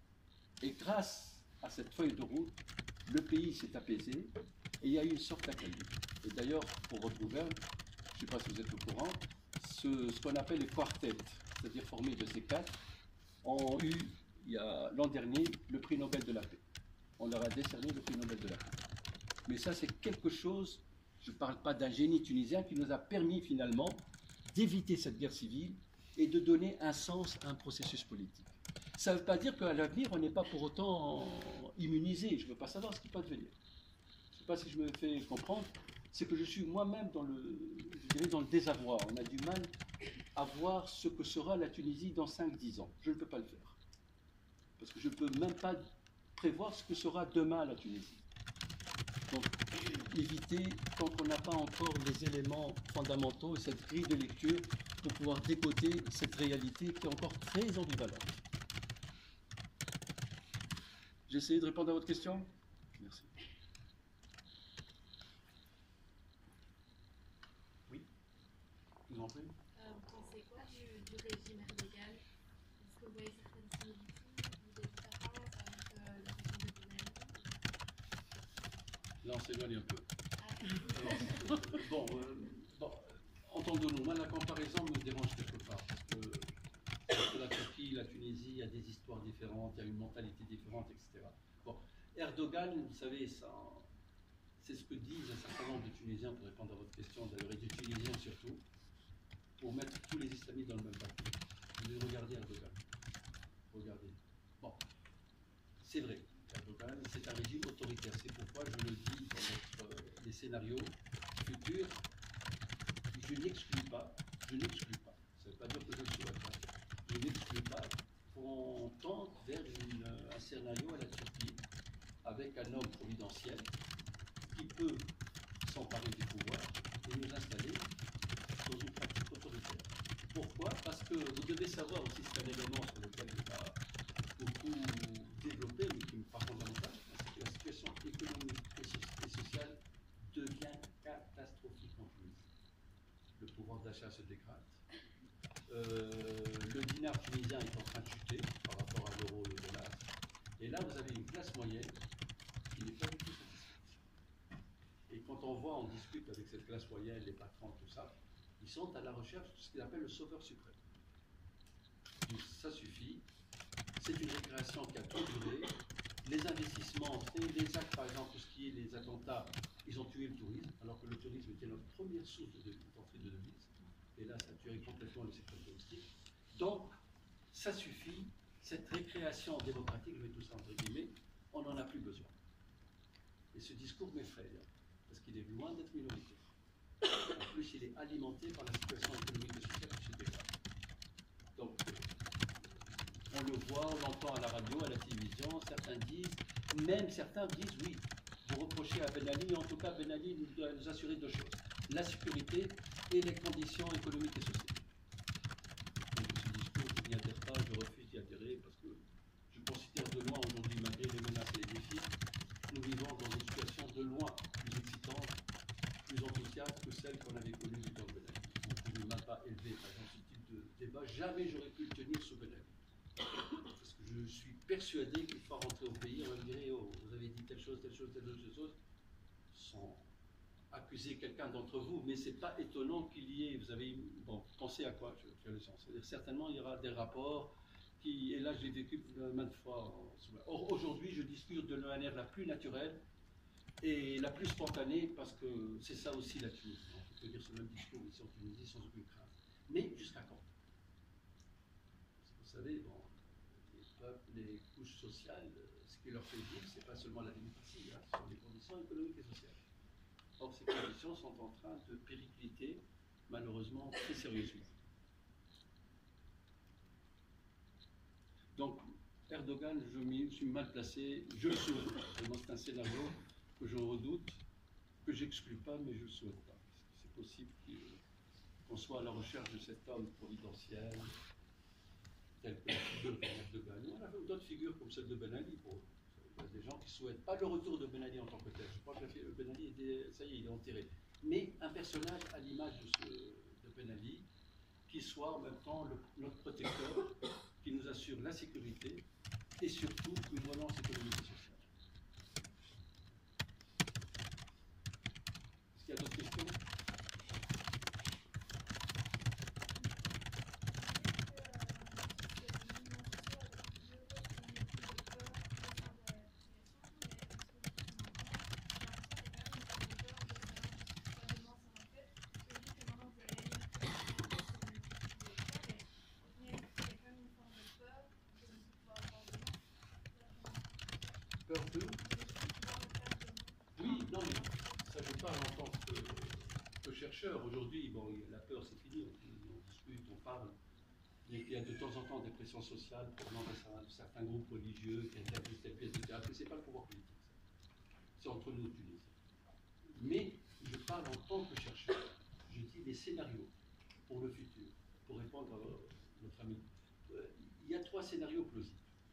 Et grâce à cette feuille de route, le pays s'est apaisé et il y a eu une sorte d'accalmie. Et d'ailleurs, pour votre gouverne, je ne sais pas si vous êtes au courant, ce qu'on appelle les quartets, c'est-à-dire formés de ces 4, ont eu, l'an dernier, le prix Nobel de la paix. On leur a décerné le prix Nobel de la paix. Mais ça, c'est quelque chose, je ne parle pas d'un génie tunisien, qui nous a permis finalement d'éviter cette guerre civile et de donner un sens à un processus politique. Ça ne veut pas dire qu'à l'avenir, on n'est pas pour autant immunisé. Je ne veux pas savoir ce qui peut devenir. Je ne sais pas si je me fais comprendre. C'est que je suis moi-même dans le désarroi. On a du mal à voir ce que sera la Tunisie dans 5-10 ans. Je ne peux pas le faire. Parce que je ne peux même pas prévoir ce que sera demain la Tunisie. Donc, éviter, tant qu'on n'a pas encore les éléments fondamentaux et cette grille de lecture pour pouvoir décoder cette réalité qui est encore très ambivalente. J'ai essayé de répondre à votre question? Merci. Oui. Je vous en prie. Vous pensez quoi du régime Erdogan? Est-ce que vous voyez certaines similitudes ou des différences avec le régime de Ben Ali? Là, on s'éloigne un peu. Bon, entendons-nous. Moi, la comparaison me dérange quelque part. Parce que la Turquie, la Tunisie, il y a des histoires différentes, il y a une mentalité différente, etc. Bon, Erdogan, vous savez, c'est ce que disent un certain nombre de Tunisiens, pour répondre à votre question, d'ailleurs, et de Tunisiens surtout, pour mettre tous les islamistes dans le même paquet. Vous devez regarder Erdogan. Regardez. Bon, c'est vrai, Erdogan, c'est un régime autoritaire. C'est pourquoi je le dis dans les scénarios futurs. Je n'exclus pas. Ça ne veut pas dire que je le souhaite pas. Je n'exclus pas qu'on tente vers un scénario à la Turquie avec un homme providentiel qui peut s'emparer du pouvoir et nous installer dans une pratique autoritaire. Pourquoi? Parce que vous devez savoir aussi, c'est un élément sur lequel je n'ai pas beaucoup développé, mais qui me paraît fondamental, c'est que la situation économique et sociale devient catastrophique en Tunisie. d'achat se dégrade. Le dinar tunisien est en train de chuter par rapport à l'euro et au dollar. Et là, vous avez une classe moyenne qui n'est pas du tout satisfaite. Et quand on discute avec cette classe moyenne, les patrons, tout ça, ils sont à la recherche de ce qu'ils appellent le sauveur suprême. Donc, ça suffit. C'est une récréation qui a trop duré. Les investissements, les actes, par exemple, tout ce qui est les attentats, ils ont tué le tourisme, alors que le tourisme était notre première source d'entrée de devises. Et là, ça a tué complètement le secteur touristique. Donc, ça suffit. Cette récréation démocratique, je mets tout ça entre guillemets, on n'en a plus besoin. Et ce discours m'effraie, parce qu'il est loin d'être minoritaire. En plus, il est alimenté par la situation économique et sociale qui se dégrade. Donc, on le voit, on l'entend à la radio, à la télévision, certains disent oui, vous reprochez à Ben Ali, en tout cas Ben Ali doit nous assurer deux choses, la sécurité et les conditions économiques et sociales. Donc ce discours, je n'y adhère pas, je refuse d'y adhérer, parce que je considère de loin aujourd'hui, malgré les menaces et les défis, nous vivons dans une situation de loin plus excitante, plus enthousiaste que celle qu'on avait connue du temps de Ben Ali. On ne pouvait même pas élever, par exemple, ce type de débat, jamais j'aurais pu le tenir sous Ben Ali. Parce que je suis persuadé qu'une fois rentré au pays, on va me dire oh, vous avez dit telle chose, sans accuser quelqu'un d'entre vous, mais c'est pas étonnant qu'il y ait, vous avez, bon, pensez à quoi, tu as le sens. C'est-à-dire certainement il y aura des rapports qui, et là j'ai vécu maintes fois. Or aujourd'hui je discute de la manière la plus naturelle et la plus spontanée, parce que c'est ça aussi la Tunisie. On peut dire ce même discours ici en Tunisie sans aucune crainte. Mais jusqu'à quand? Vous savez, bon, les peuples, les couches sociales, ce qui leur fait vivre, c'est pas seulement la démocratie, hein, ce sont les conditions économiques et sociales. Or, ces conditions sont en train de péricliter, malheureusement, très sérieusement. Donc, Erdogan, je suis mal placé, je le souhaite. C'est un scénario que je redoute, que j'exclus pas, mais je ne le souhaite pas. C'est possible qu'on soit à la recherche de cet homme providentiel, tel que la figure d'Erdogan. On a d'autres figures comme celle de Ben Ali. Il y a des gens qui ne souhaitent pas le retour de Ben Ali en tant que tel. Je crois que Ben Ali, ça y est, il est enterré. Mais un personnage à l'image de Ben Ali, qui soit en même temps notre protecteur, qui nous assure la sécurité et surtout une relance économique et sociale. Est-ce qu'il y a d'autres questions? Peur de? Oui, non, mais ça je parle en tant que chercheur. Aujourd'hui, bon, la peur c'est fini, on discute, on parle. Il y a de temps en temps des pressions sociales provenant de certains groupes religieux qui interdisent telle pièce de théâtre, mais ce n'est pas le pouvoir politique. C'est entre nous, Tunisiens. Mais je parle en tant que chercheur. Je dis des scénarios pour le futur, pour répondre à notre ami. Il y a 3 scénarios plausibles.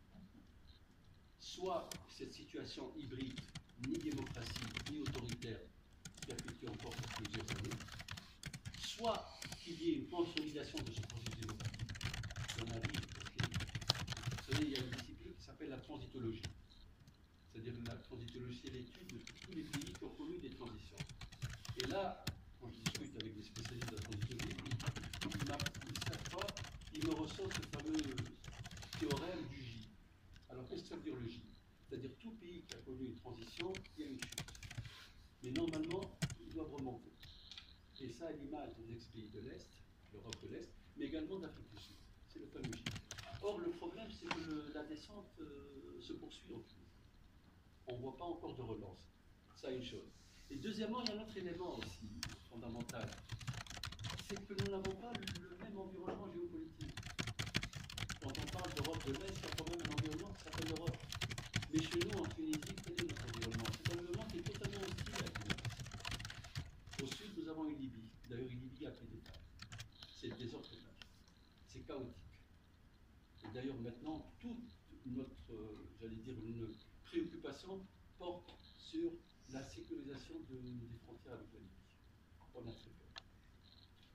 Soit cette situation hybride, ni démocratie, ni autoritaire, perpétue encore pour plusieurs années, soit qu'il y ait une consolidation de ce processus démocratique. On arrive, vous savez, il y a une discipline qui s'appelle la transitologie. C'est-à-dire la transitologie, c'est l'étude de tous les pays qui ont connu des transitions. Et là, quand je discute avec des spécialistes de la transitologie, chaque fois, ils me ressortent ce fameux théorème du J. Alors, qu'est-ce que ça veut dire le J? C'est-à-dire tout pays qui a connu une transition, il y a une chute. Mais normalement, ils doivent remonter. Et ça, à l'image des ex-pays de l'Est, l'Europe de l'Est, mais également d'Afrique du Sud. C'est le fameux J. Or, le problème, c'est que la descente se poursuit en Tunisie. On ne voit pas encore de relance. Ça, une chose. Et deuxièmement, il y a un autre élément aussi fondamental. C'est que nous n'avons pas le même environnement géopolitique. Quand on parle d'Europe de l'Est, il y a quand même un environnement qui s'appelle l'Europe. Mais chez nous, en Tunisie, quel est notre environnement? C'est un environnement qui est totalement hostile à la Tunisie. Au sud, nous avons une Libye. D'ailleurs, une Libye à pied d'état. C'est le désordre total. C'est chaotique. Et d'ailleurs, maintenant, toute notre, j'allais dire, une préoccupation porte sur la sécurisation des frontières avec la Libye. On a très peur.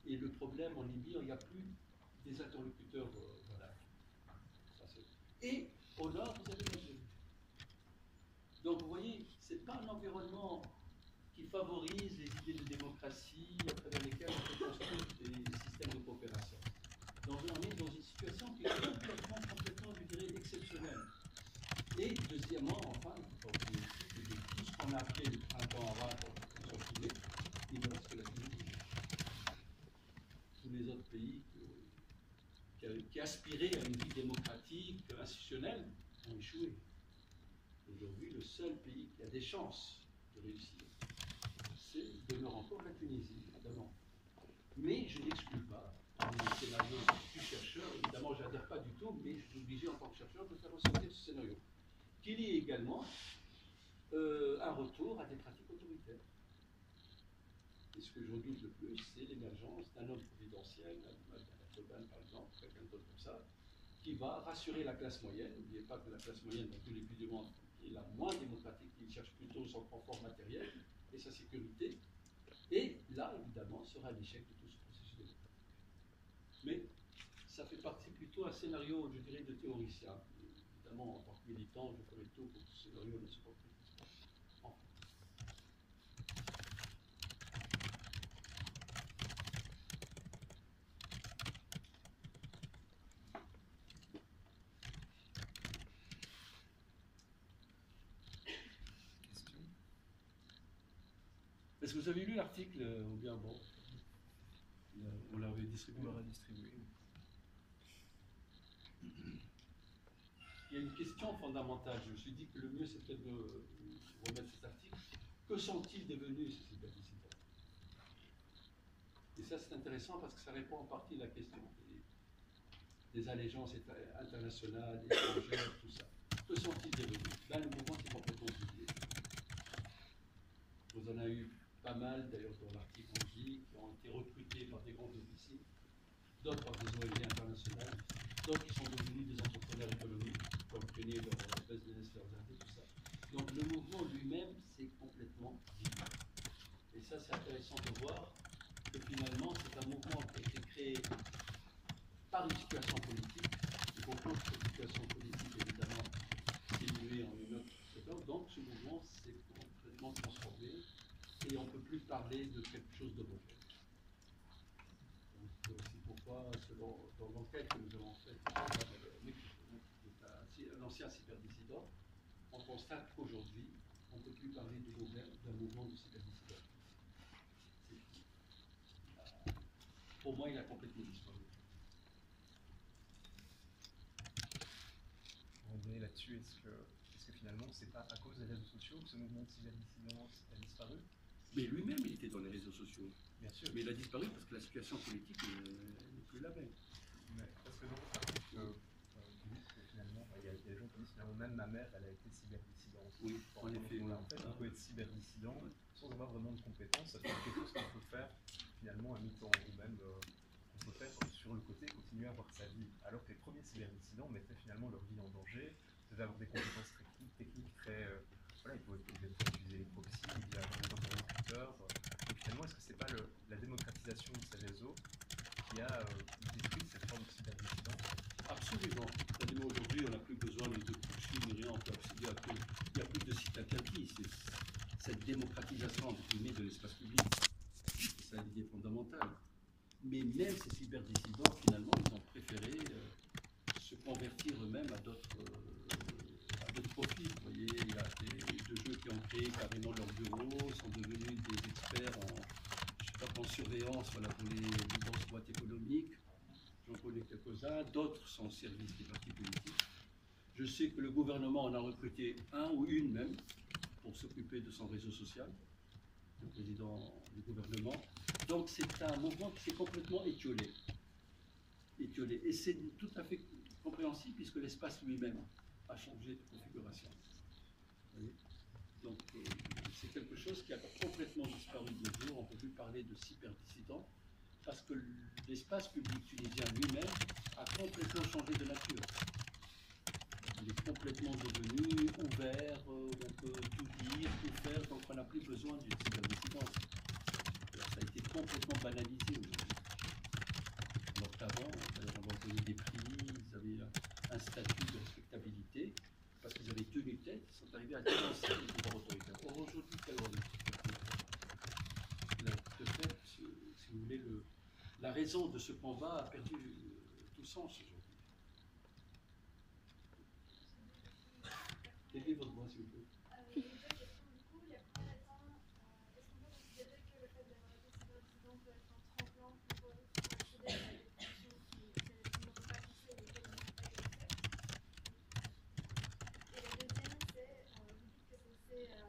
Et le problème en Libye, il n'y a plus des interlocuteurs valables. Et au nord, vous avez l'Algérie. Donc vous voyez, ce n'est pas un environnement qui favorise les idées de démocratie à travers lesquelles on peut construire des systèmes de coopération. Donc on est dans une situation qui est complètement, je dirais, exceptionnelle. Et deuxièmement, enfin, il ne faut pas oublier que tout ce qu'on a appelé le printemps arabe sur Chili, il ne reste que la Tunisie. Tous les autres pays qui aspiraient à une vie démocratique, institutionnelle, ont échoué. Aujourd'hui, le seul pays qui a des chances de réussir, demeure encore la Tunisie, évidemment. Mais je n'exclus pas, parmi les scénarios du chercheur, évidemment, je n'adhère pas du tout, mais je suis obligé en tant que chercheur de faire ressortir ce scénario, qu'il y ait également un retour à des pratiques autoritaires. Et ce que je redoute le plus, c'est l'émergence d'un homme providentiel, Erdogan par exemple, quelqu'un d'autre comme ça, qui va rassurer la classe moyenne. N'oubliez pas que la classe moyenne dans tous les pays du monde est la moins démocratique, il cherche plutôt son confort matériel et sa sécurité. Et là, évidemment, sera l'échec de tout ce processus démocratique. Mais ça fait partie plutôt un scénario, je dirais, de théoricien. Évidemment, en tant que militant, je ferai tout pour que ce scénario ne se concrétise pas. Enfin. Est-ce que vous avez lu l'article ou bien bon, on l'avait distribué? On l'aurait distribué. Il y a une question fondamentale. Je me suis dit que le mieux, c'est peut-être de remettre cet article. Que sont-ils devenus, ces cyberdisidents? Et ça, c'est intéressant parce que ça répond en partie à la question des allégeances internationales, étrangères, tout ça. Que sont-ils devenus? Là, le mouvement est complètement oublié. Vous en avez eu pas mal, d'ailleurs, dans l'article on dit, qui ont été recrutés par des grandes officines, d'autres par des ONG internationales, d'autres qui sont devenus des entrepreneurs économiques, comme créer leur business, leurs idées, tout ça. Donc le mouvement lui-même s'est complètement dilué. Et ça, c'est intéressant de voir que finalement, c'est un mouvement qui a été créé par une situation politique, et pour que cette situation politique, évidemment, diluée en une autre. Donc ce mouvement s'est complètement transformé. Et on ne peut plus parler de quelque chose d'homogène. Donc c'est pourquoi, dans l'enquête que nous avons faite, un ancien cyberdissident, on constate qu'aujourd'hui, on ne peut plus parler d'un mouvement de cyberdissident. Pour moi, il a complètement disparu. Pour revenir là-dessus, est-ce que finalement, c'est pas à cause des réseaux sociaux que ce mouvement de cyberdissidence a disparu? Mais lui-même, il était dans les réseaux sociaux. Bien sûr. Mais il a disparu parce que la situation politique n'est plus la même. Mais parce que dans votre article, vous dites que finalement, il y a des gens qui disent finalement, même ma mère, elle a été cyberdissidente. Oui, en effet. En fait, on peut être cyberdissident sans avoir vraiment de compétences. Ça peut être quelque chose qu'on peut faire finalement à mi-temps, ou même qu'on peut faire sur le côté, continuer à avoir sa vie. Alors que les premiers cyberdissidents mettaient finalement leur vie en danger, ils devaient avoir des compétences techniques très... voilà, il faut utiliser les proxys, il y a avoir des interlocuteurs. Donc finalement, est-ce que c'est pas la démocratisation de ces réseaux qui a détruit cette forme de cyberdissidence? Absolument. C'est-à-dire aujourd'hui, on n'a plus besoin de proxy, ni rien, on peut accéder à tout. Il n'y a plus de site interdit. C'est cette démocratisation entre guillemets de l'espace public. C'est ça l'idée fondamentale. Mais même ces cyberdissidents, finalement, ils ont préféré se convertir eux-mêmes à d'autres profils. Vous voyez, il y a des jeux qui ont créé carrément leur bureau, sont devenus des experts en surveillance, voilà, pour les grosses boîtes économiques. J'en connais quelques-uns, d'autres sont au service des partis politiques. Je sais que le gouvernement en a recruté un ou une même pour s'occuper de son réseau social, le président du gouvernement. Donc c'est un mouvement qui s'est complètement étiolé. Et c'est tout à fait compréhensible puisque l'espace lui-même a changé de configuration. Vous voyez. Donc c'est quelque chose qui a complètement disparu de nos jours. On ne peut plus parler de cyberdissidents parce que l'espace public tunisien lui-même a complètement changé de nature. Il est complètement devenu ouvert, on peut tout dire, tout faire, donc on n'a plus besoin d'une cyberdissidence. Ça a été complètement banalisé aujourd'hui. arriver à dénoncer les pouvoirs autoritaires. Or, aujourd'hui, quelle en est? De fait, si vous voulez, la raison de ce combat a perdu tout sens aujourd'hui. Levez votre voix, s'il vous plaît. J'ai deux questions du coup. La première étant, est-ce qu'on peut considérer que le fait d'avoir été cyber-dissident peut être un tremplin pour accéder à des fonctions qui ne peuvent pas toucher et lesquelles ils n'ont pas accès? Et la deuxième, c'est, vous dites que c'est censé, je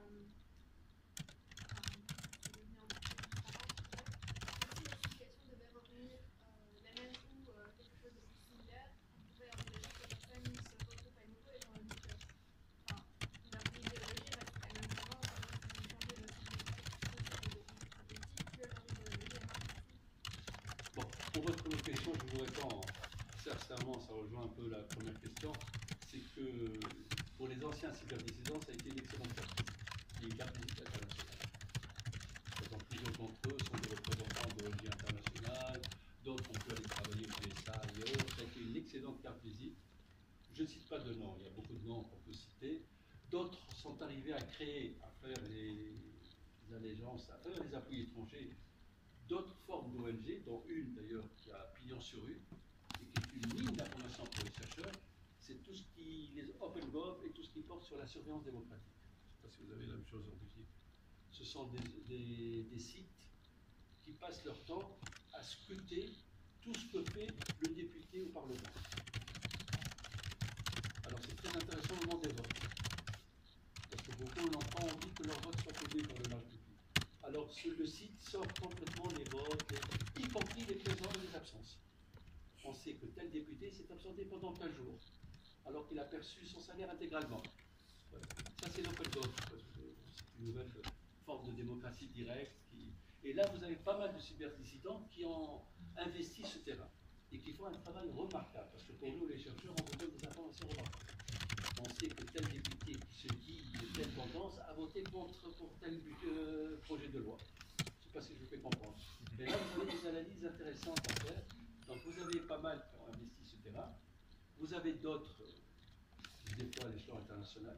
vais venir en plus si la situation devait revenir la même ou quelque chose de plus similaire, on pourrait envisager que les personnes se regroupent à nouveau étant donné que leur idéologie reste la même qu'avant, ils ont changé de politique, que leur idéologie est marxiste. Bon, pour votre première question, je vous réponds sincèrement, ça rejoint un peu la première question, c'est que pour les anciens cyberdissidents, ça a été une excellente carte visite. Et une carte visite internationale. Plusieurs d'entre eux sont des représentants de l'ONG internationale, d'autres ont pu aller travailler au PSA et autres. Ça a été une excellente carte visite. Je ne cite pas de noms, il y a beaucoup de noms qu'on peut citer. D'autres sont arrivés à créer, à faire les allégeances, à faire les appuis étrangers, d'autres formes d'ONG, dont une d'ailleurs qui a pignon sur rue, et qui est une mine d'information pour les chercheurs, c'est tout ce qui, les OpenGov et tout ce qui porte sur la surveillance démocratique. Je ne sais pas si vous avez la même chose en Belgique. Ce sont des sites qui passent leur temps à scruter tout ce que fait le député au Parlement. Alors c'est très intéressant au moment des votes. Parce que beaucoup n'ont pas envie que leur vote soit posé par le large public. Alors le site sort complètement les votes, y compris les présents et les absences. On sait que tel député s'est absenté pendant tel jour, alors qu'il a perçu son salaire intégralement. Voilà. Ça c'est l'OpenGov. C'est une nouvelle forme de démocratie directe. Et là, vous avez pas mal de cyberdissidents qui ont investi ce terrain et qui font un travail remarquable. Parce que pour nous, les chercheurs, on vous donne des informations remarquables. On sait que tel député qui se dit de telle tendance a voté contre pour tel projet de loi. Je ne sais pas si je fais comprendre. Mais là, vous avez des analyses intéressantes à faire. Donc, vous avez pas mal qui ont investi ce terrain. Vous avez d'autres qui se déploient à l'échelon international.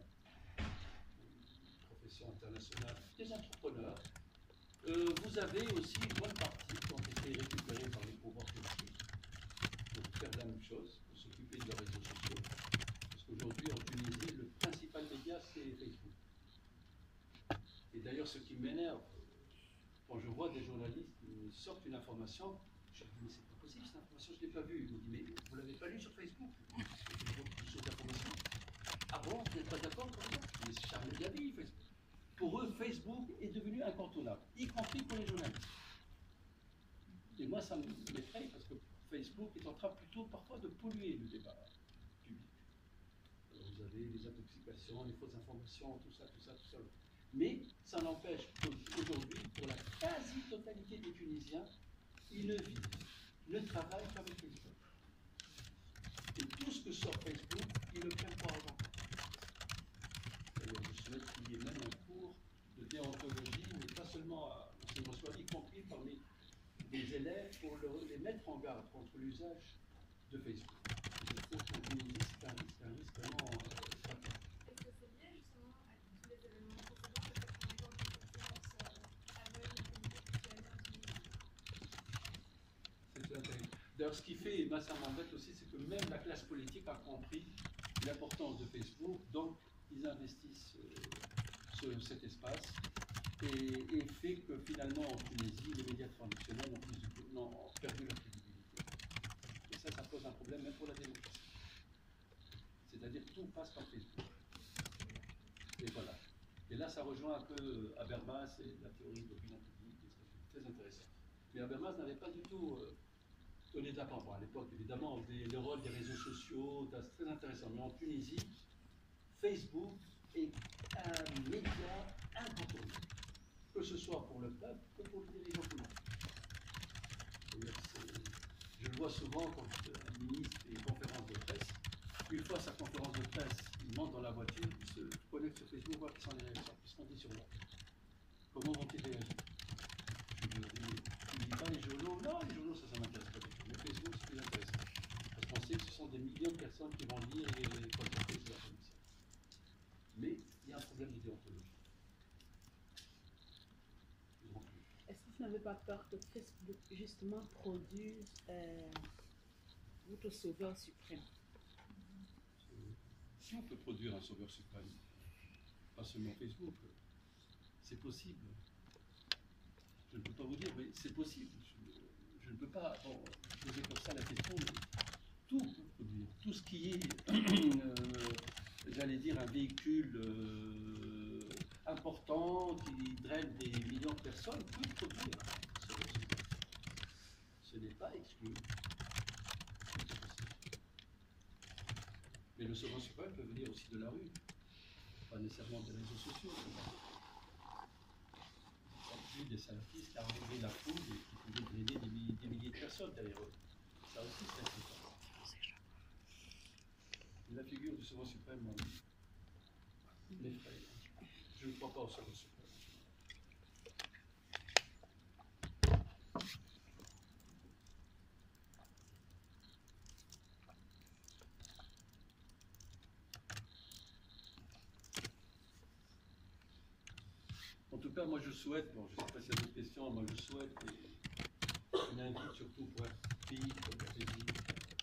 Internationale, des entrepreneurs. Vous avez aussi une bonne partie qui ont été récupérés par les pouvoirs politiques pour faire la même chose, pour s'occuper de leurs réseaux sociaux. Parce qu'aujourd'hui, en Tunisie, le principal média, c'est Facebook. Et d'ailleurs, ce qui m'énerve, quand je vois des journalistes qui sortent une information, je me dis, mais c'est pas possible, cette information, je ne l'ai pas vue. Ils me disent, mais vous ne l'avez pas lu sur Facebook? Une source d'information. Ah bon, vous n'êtes pas d'accord comme ça? Mais c'est Charles Gabi, Facebook. Pour eux, Facebook est devenu incontournable, y compris pour les journalistes. Et moi, ça m'effraie parce que Facebook est en train plutôt parfois de polluer le débat public. Alors, vous avez les intoxications, les fausses informations, tout ça. Mais ça n'empêche qu'aujourd'hui, pour la quasi-totalité des Tunisiens, ils ne vivent, ne travaillent qu'avec Facebook. Et tout ce que sort Facebook, ils le prennent pour argent. Je souhaite qu'il y ait même un cours de déontologie, mais pas seulement à l'enseignement scolaire, y compris parmi des élèves pour les mettre en garde contre l'usage de Facebook. Je trouve qu'en Tunisie, c'est un risque vraiment stratégique. Est-ce que c'est lié justement à tous les événements précédents, le fait qu'on ait encore une aveugle intellectuelle en Tunisie? C'est tout intéressant. D'ailleurs, ce qui fait, moi ça m'embête aussi, c'est que même la classe politique a compris l'importance de Facebook, donc ils investissent cet espace et fait que finalement en Tunisie, les médias traditionnels ont perdu leur crédibilité. Et ça pose un problème même pour la démocratie. C'est-à-dire que tout passe par Facebook. Et voilà. Et là, ça rejoint un peu Habermas et la théorie de l'opinion publique, c'est très intéressant. Mais Habermas n'avait pas du tout donné d'apprendre. À l'époque, évidemment, le rôle des réseaux sociaux, c'est très intéressant. Mais en Tunisie, Facebook est un média incontournable, que ce soit pour le peuple que pour les dirigeants politiques. Je le vois souvent quand un ministre fait une conférence de presse. Une fois sa conférence de presse, il monte dans la voiture, il se connecte sur Facebook, voit quelles sont les réactions, qu'est-ce qu'on dit sur l'autre. Comment vont-ils réagir? Je lui dis pas les journaux, non, les journaux ça m'intéresse pas du tout. Mais Facebook c'est plus intéressant. Parce qu'on sait que ce sont des millions de personnes qui vont lire et collecter ces informations. Mais Il y a un problème de déontologie. Est-ce que vous n'avez pas peur que Facebook, justement, produise votre sauveur suprême? Si on peut produire un sauveur suprême, pas seulement Facebook, c'est possible. Je ne peux pas vous dire, mais c'est possible. Je ne peux pas poser comme ça la question, mais tout peut produire. Tout ce qui est, j'allais dire, un véhicule important qui draine des millions de personnes peut produire un sauveur suprême. Ce n'est pas exclu. Mais le sauveur suprême peut venir aussi de la rue, pas nécessairement des réseaux sociaux. Des salafistes qui a enlevé la foule et qui pouvaient drainer des milliers de personnes derrière eux. Ça aussi, c'est important. La figure du sauveur suprême m'effraie. Je ne crois pas au sauveur suprême. En tout cas, moi je souhaite, bon, je ne sais pas s'il y a d'autres questions, moi je souhaite, et je m'invite surtout pour un pays comme la Belgique,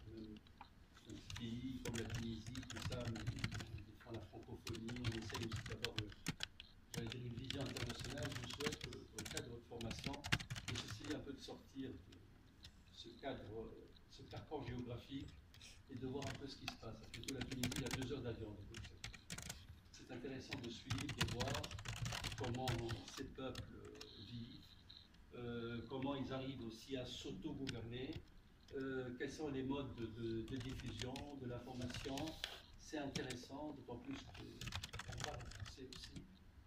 un pays comme la Tunisie, tout ça, mais ils font la francophonie, on essaye aussi d'avoir, j'allais dire, une vision internationale. Je souhaite, dans le cadre de votre formation, d'essayer un peu de sortir de ce cadre, ce carcan géographique et de voir un peu ce qui se passe. Parce que la Tunisie, il y a 2 heures d'avion de Bruxelles. C'est intéressant de suivre, de voir comment ces peuples vivent, comment ils arrivent aussi à s'auto-gouverner, quels sont les modes de diffusion de l'information. C'est intéressant, d'autant plus qu'on parle français aussi.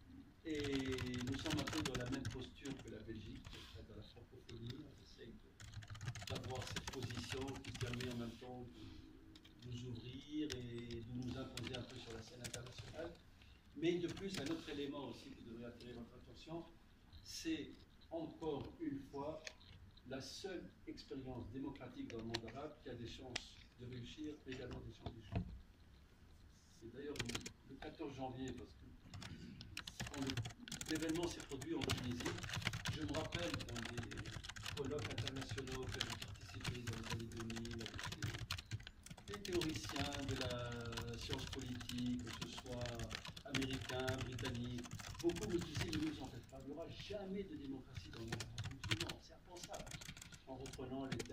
Et nous sommes un peu dans la même posture que la Belgique, dans la francophonie. On essaye d'avoir cette position qui permet en même temps de nous ouvrir et de nous imposer un peu sur la scène internationale. Mais de plus, un autre élément aussi qui devrait attirer votre attention, c'est encore une fois la seule expérience démocratique dans le monde arabe qui a des chances de réussir, mais également des chances d'échouer. C'est d'ailleurs le 14 janvier, parce que quand l'événement s'est produit en Tunisie, je me rappelle dans des colloques internationaux que j'ai participé dans les années 2000 avec des théoriciens de la science politique, que ce soit américains, britanniques, beaucoup me disaient ne vous en faites pas, il n'y aura jamais de démocratie dans le monde musulman, c'est impensable. En reprenant les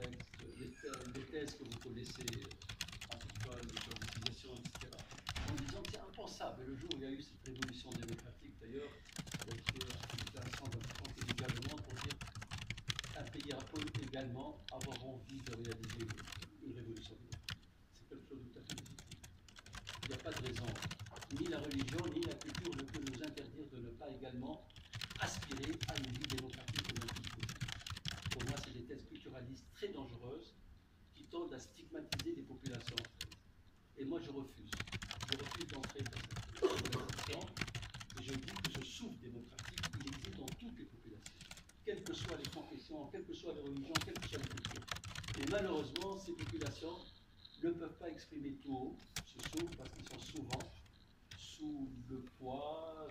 thèses que vous connaissez, en tout cas les organisations, etc. En disant que c'est impensable. Et le jour où il y a eu cette révolution démocratique, d'ailleurs, il y a intéressant d'importance également pour dire qu'un pays peut également avoir envie de réaliser une révolution démocratique. C'est quelque chose de tout à fait légitime. Il n'y a pas de raison. Ni la religion, ni la culture ne peut nous interdire de ne pas également aspirer à une vie démocratique au même titre. Pour moi, c'est des thèses culturalistes très dangereuses qui tendent à stigmatiser des populations. Et moi, je refuse. Je refuse d'entrer dans cette direction. Et je dis que ce souffle démocratique, il existe dans toutes les populations. Quelles que soient les confessions, quelles que soient les religions, quelles que soient les cultures. Et malheureusement, ces populations ne peuvent pas exprimer tout haut ce souffle parce qu'ils sont souvent sous le poids,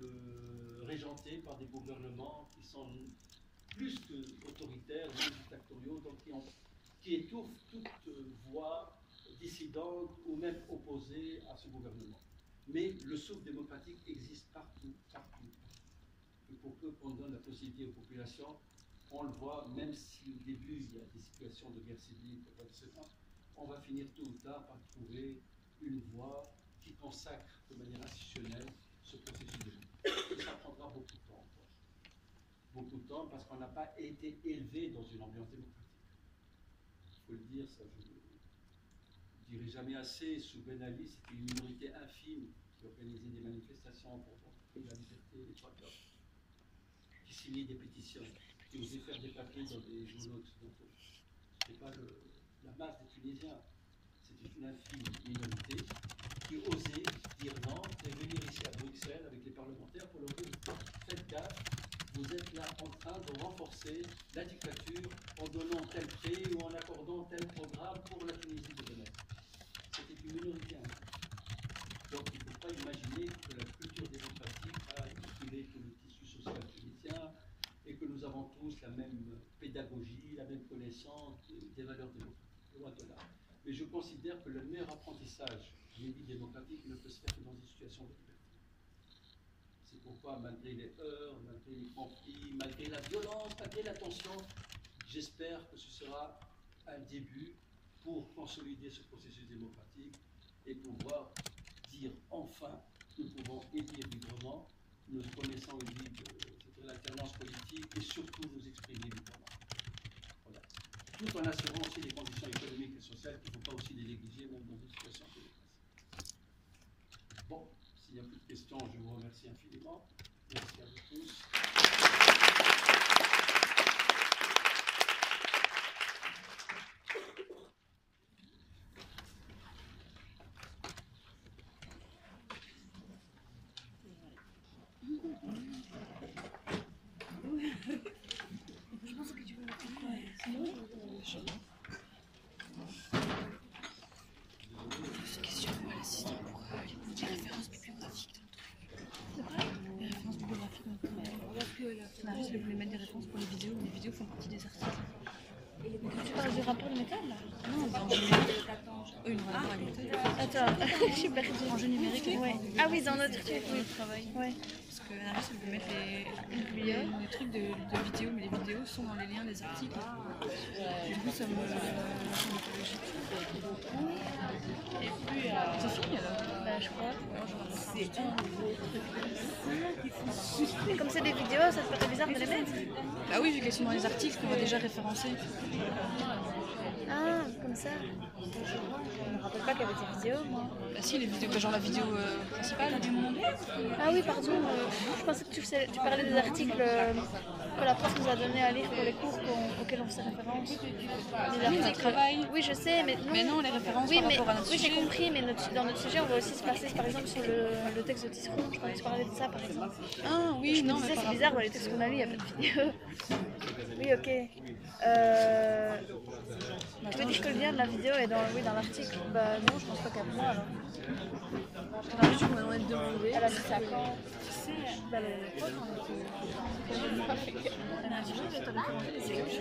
régentés par des gouvernements qui sont plus que autoritaires, plus dictatoriaux, donc qui étouffent toute voix dissidente ou même opposée à ce gouvernement. Mais le souffle démocratique existe partout, partout. Et pour peu qu'on donne la possibilité aux populations, on le voit, même si au début il y a des situations de guerre civile, etc., on va finir tôt ou tard par trouver une voie qui consacre de manière institutionnelle ce processus de vie. Et ça prendra beaucoup de temps encore. Beaucoup de temps parce qu'on n'a pas été élevé dans une ambiance démocratique. Il faut le dire, ça je ne dirai jamais assez. Sous Ben Ali, c'était une minorité infime qui organisait des manifestations pour la liberté des droits de l'homme, qui signait des pétitions, qui osait faire des papiers dans des journaux occidentaux. Ce n'était pas la masse des Tunisiens, c'était une infime minorité qui osait dire non et venir ici à Bruxelles avec les parlementaires pour leur dire faites gaffe, vous êtes là en train de renforcer la dictature en donnant tel prêt ou en accordant tel programme pour la Tunisie de demain. C'était une minorité. Donc il ne faut pas imaginer que la culture tous la même pédagogie, la même connaissance des valeurs démocratiques, loin de là. Mais je considère que le meilleur apprentissage d'une vie démocratique ne peut se faire que dans une situation de liberté. C'est pourquoi, malgré les heurts, malgré les conflits, malgré la violence, malgré la tension, j'espère que ce sera un début pour consolider ce processus démocratique et pouvoir dire enfin, nous pouvons élire librement, nous connaissons une vie de l'alternance politique et surtout nous exprimer librement. Voilà. Tout en assurant aussi les conditions économiques et sociales qu'il ne faut pas aussi les négliger, même dans une situation de démocratie. Bon, s'il n'y a plus de questions, je vous remercie infiniment. Merci à vous tous. Je pense que tu veux mettre quoi? C'est question pour l'assistant pour les références bibliographiques dans le truc. Les références bibliographiques dans le truc. On a juste voulu mettre des références pour les vidéos, mais les vidéos font partie des articles. Tu parles du rapport de métal là? Non, dans le numérique. Une rapport à l'état. Attends, je suis perdue. En jeu numérique, ouais. Ah oui, dans notre truc, oui. Travail. Ouais. Parce que la juste, elle veut mettre les trucs de vidéos, mais les vidéos sont dans les liens des articles. Du coup, ça me logique. Et puis, C'est fini alors? Bah, je crois. c'est un gros truc. Mais comme c'est des vidéos, ça te paraît bizarre de les mettre? Bah oui, vu qu'elles sont dans les articles qu'on va déjà référencer. Ah, comme ça. Je me rappelle pas qu'il y avait des vidéos, moi. Bah si, les vidéos, genre la vidéo principale. Ah oui, pardon. Je pensais que tu parlais des articles que la prof nous a donné à lire pour les cours auxquels on faisait référence. Les articles. Travail. Oui, je sais, mais non, les références par rapport à notre sujet. Oui, j'ai compris, mais dans notre sujet, on va aussi se passer, par exemple, sur le texte de Tisseron. Je crois que tu parlais de ça, par exemple. Ah oui, non, mais c'est bizarre, les textes qu'on a lus, il n'y a pas de vidéo. Oui, ok. Tu veux dire que le lien de la vidéo est dans l'article? Bah non, je pense pas qu'elle moi alors. On a juste maintenant être demandé. Elle a dit ça quand? Bah le pote, on était. Elle a dit je vais te recommander les écrits.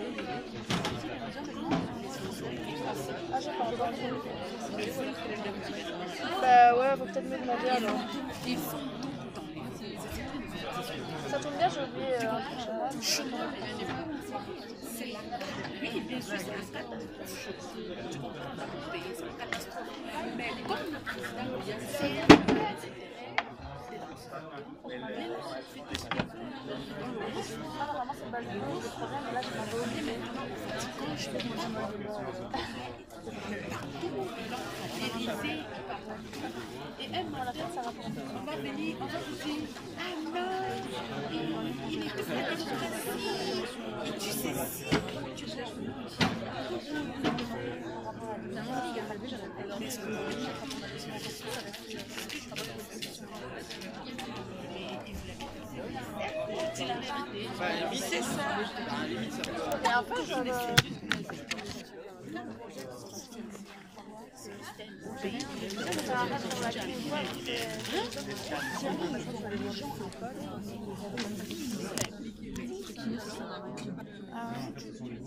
Ah, j'ai pas encore. Bah ouais, faut peut-être me demander alors. Ils font tout dans les. Ça tombe bien, j'ai oublié un truc chez moi. Oui, bien sûr, c'est un catastrophe. Tu comprends, on va pas payer, c'est une catastrophe. Mais comme le président vient de faire, Normalement, c'est pas le problème, là, je m'en vais oublier, mais quand je fais et elle, à la fin, ça rapporte. on va venir, on va vous dire, ah non, il est tout la démocratie. Et tu sais si, tu sais. C'est la vérité. Oui, c'est ça. Et après, je vais...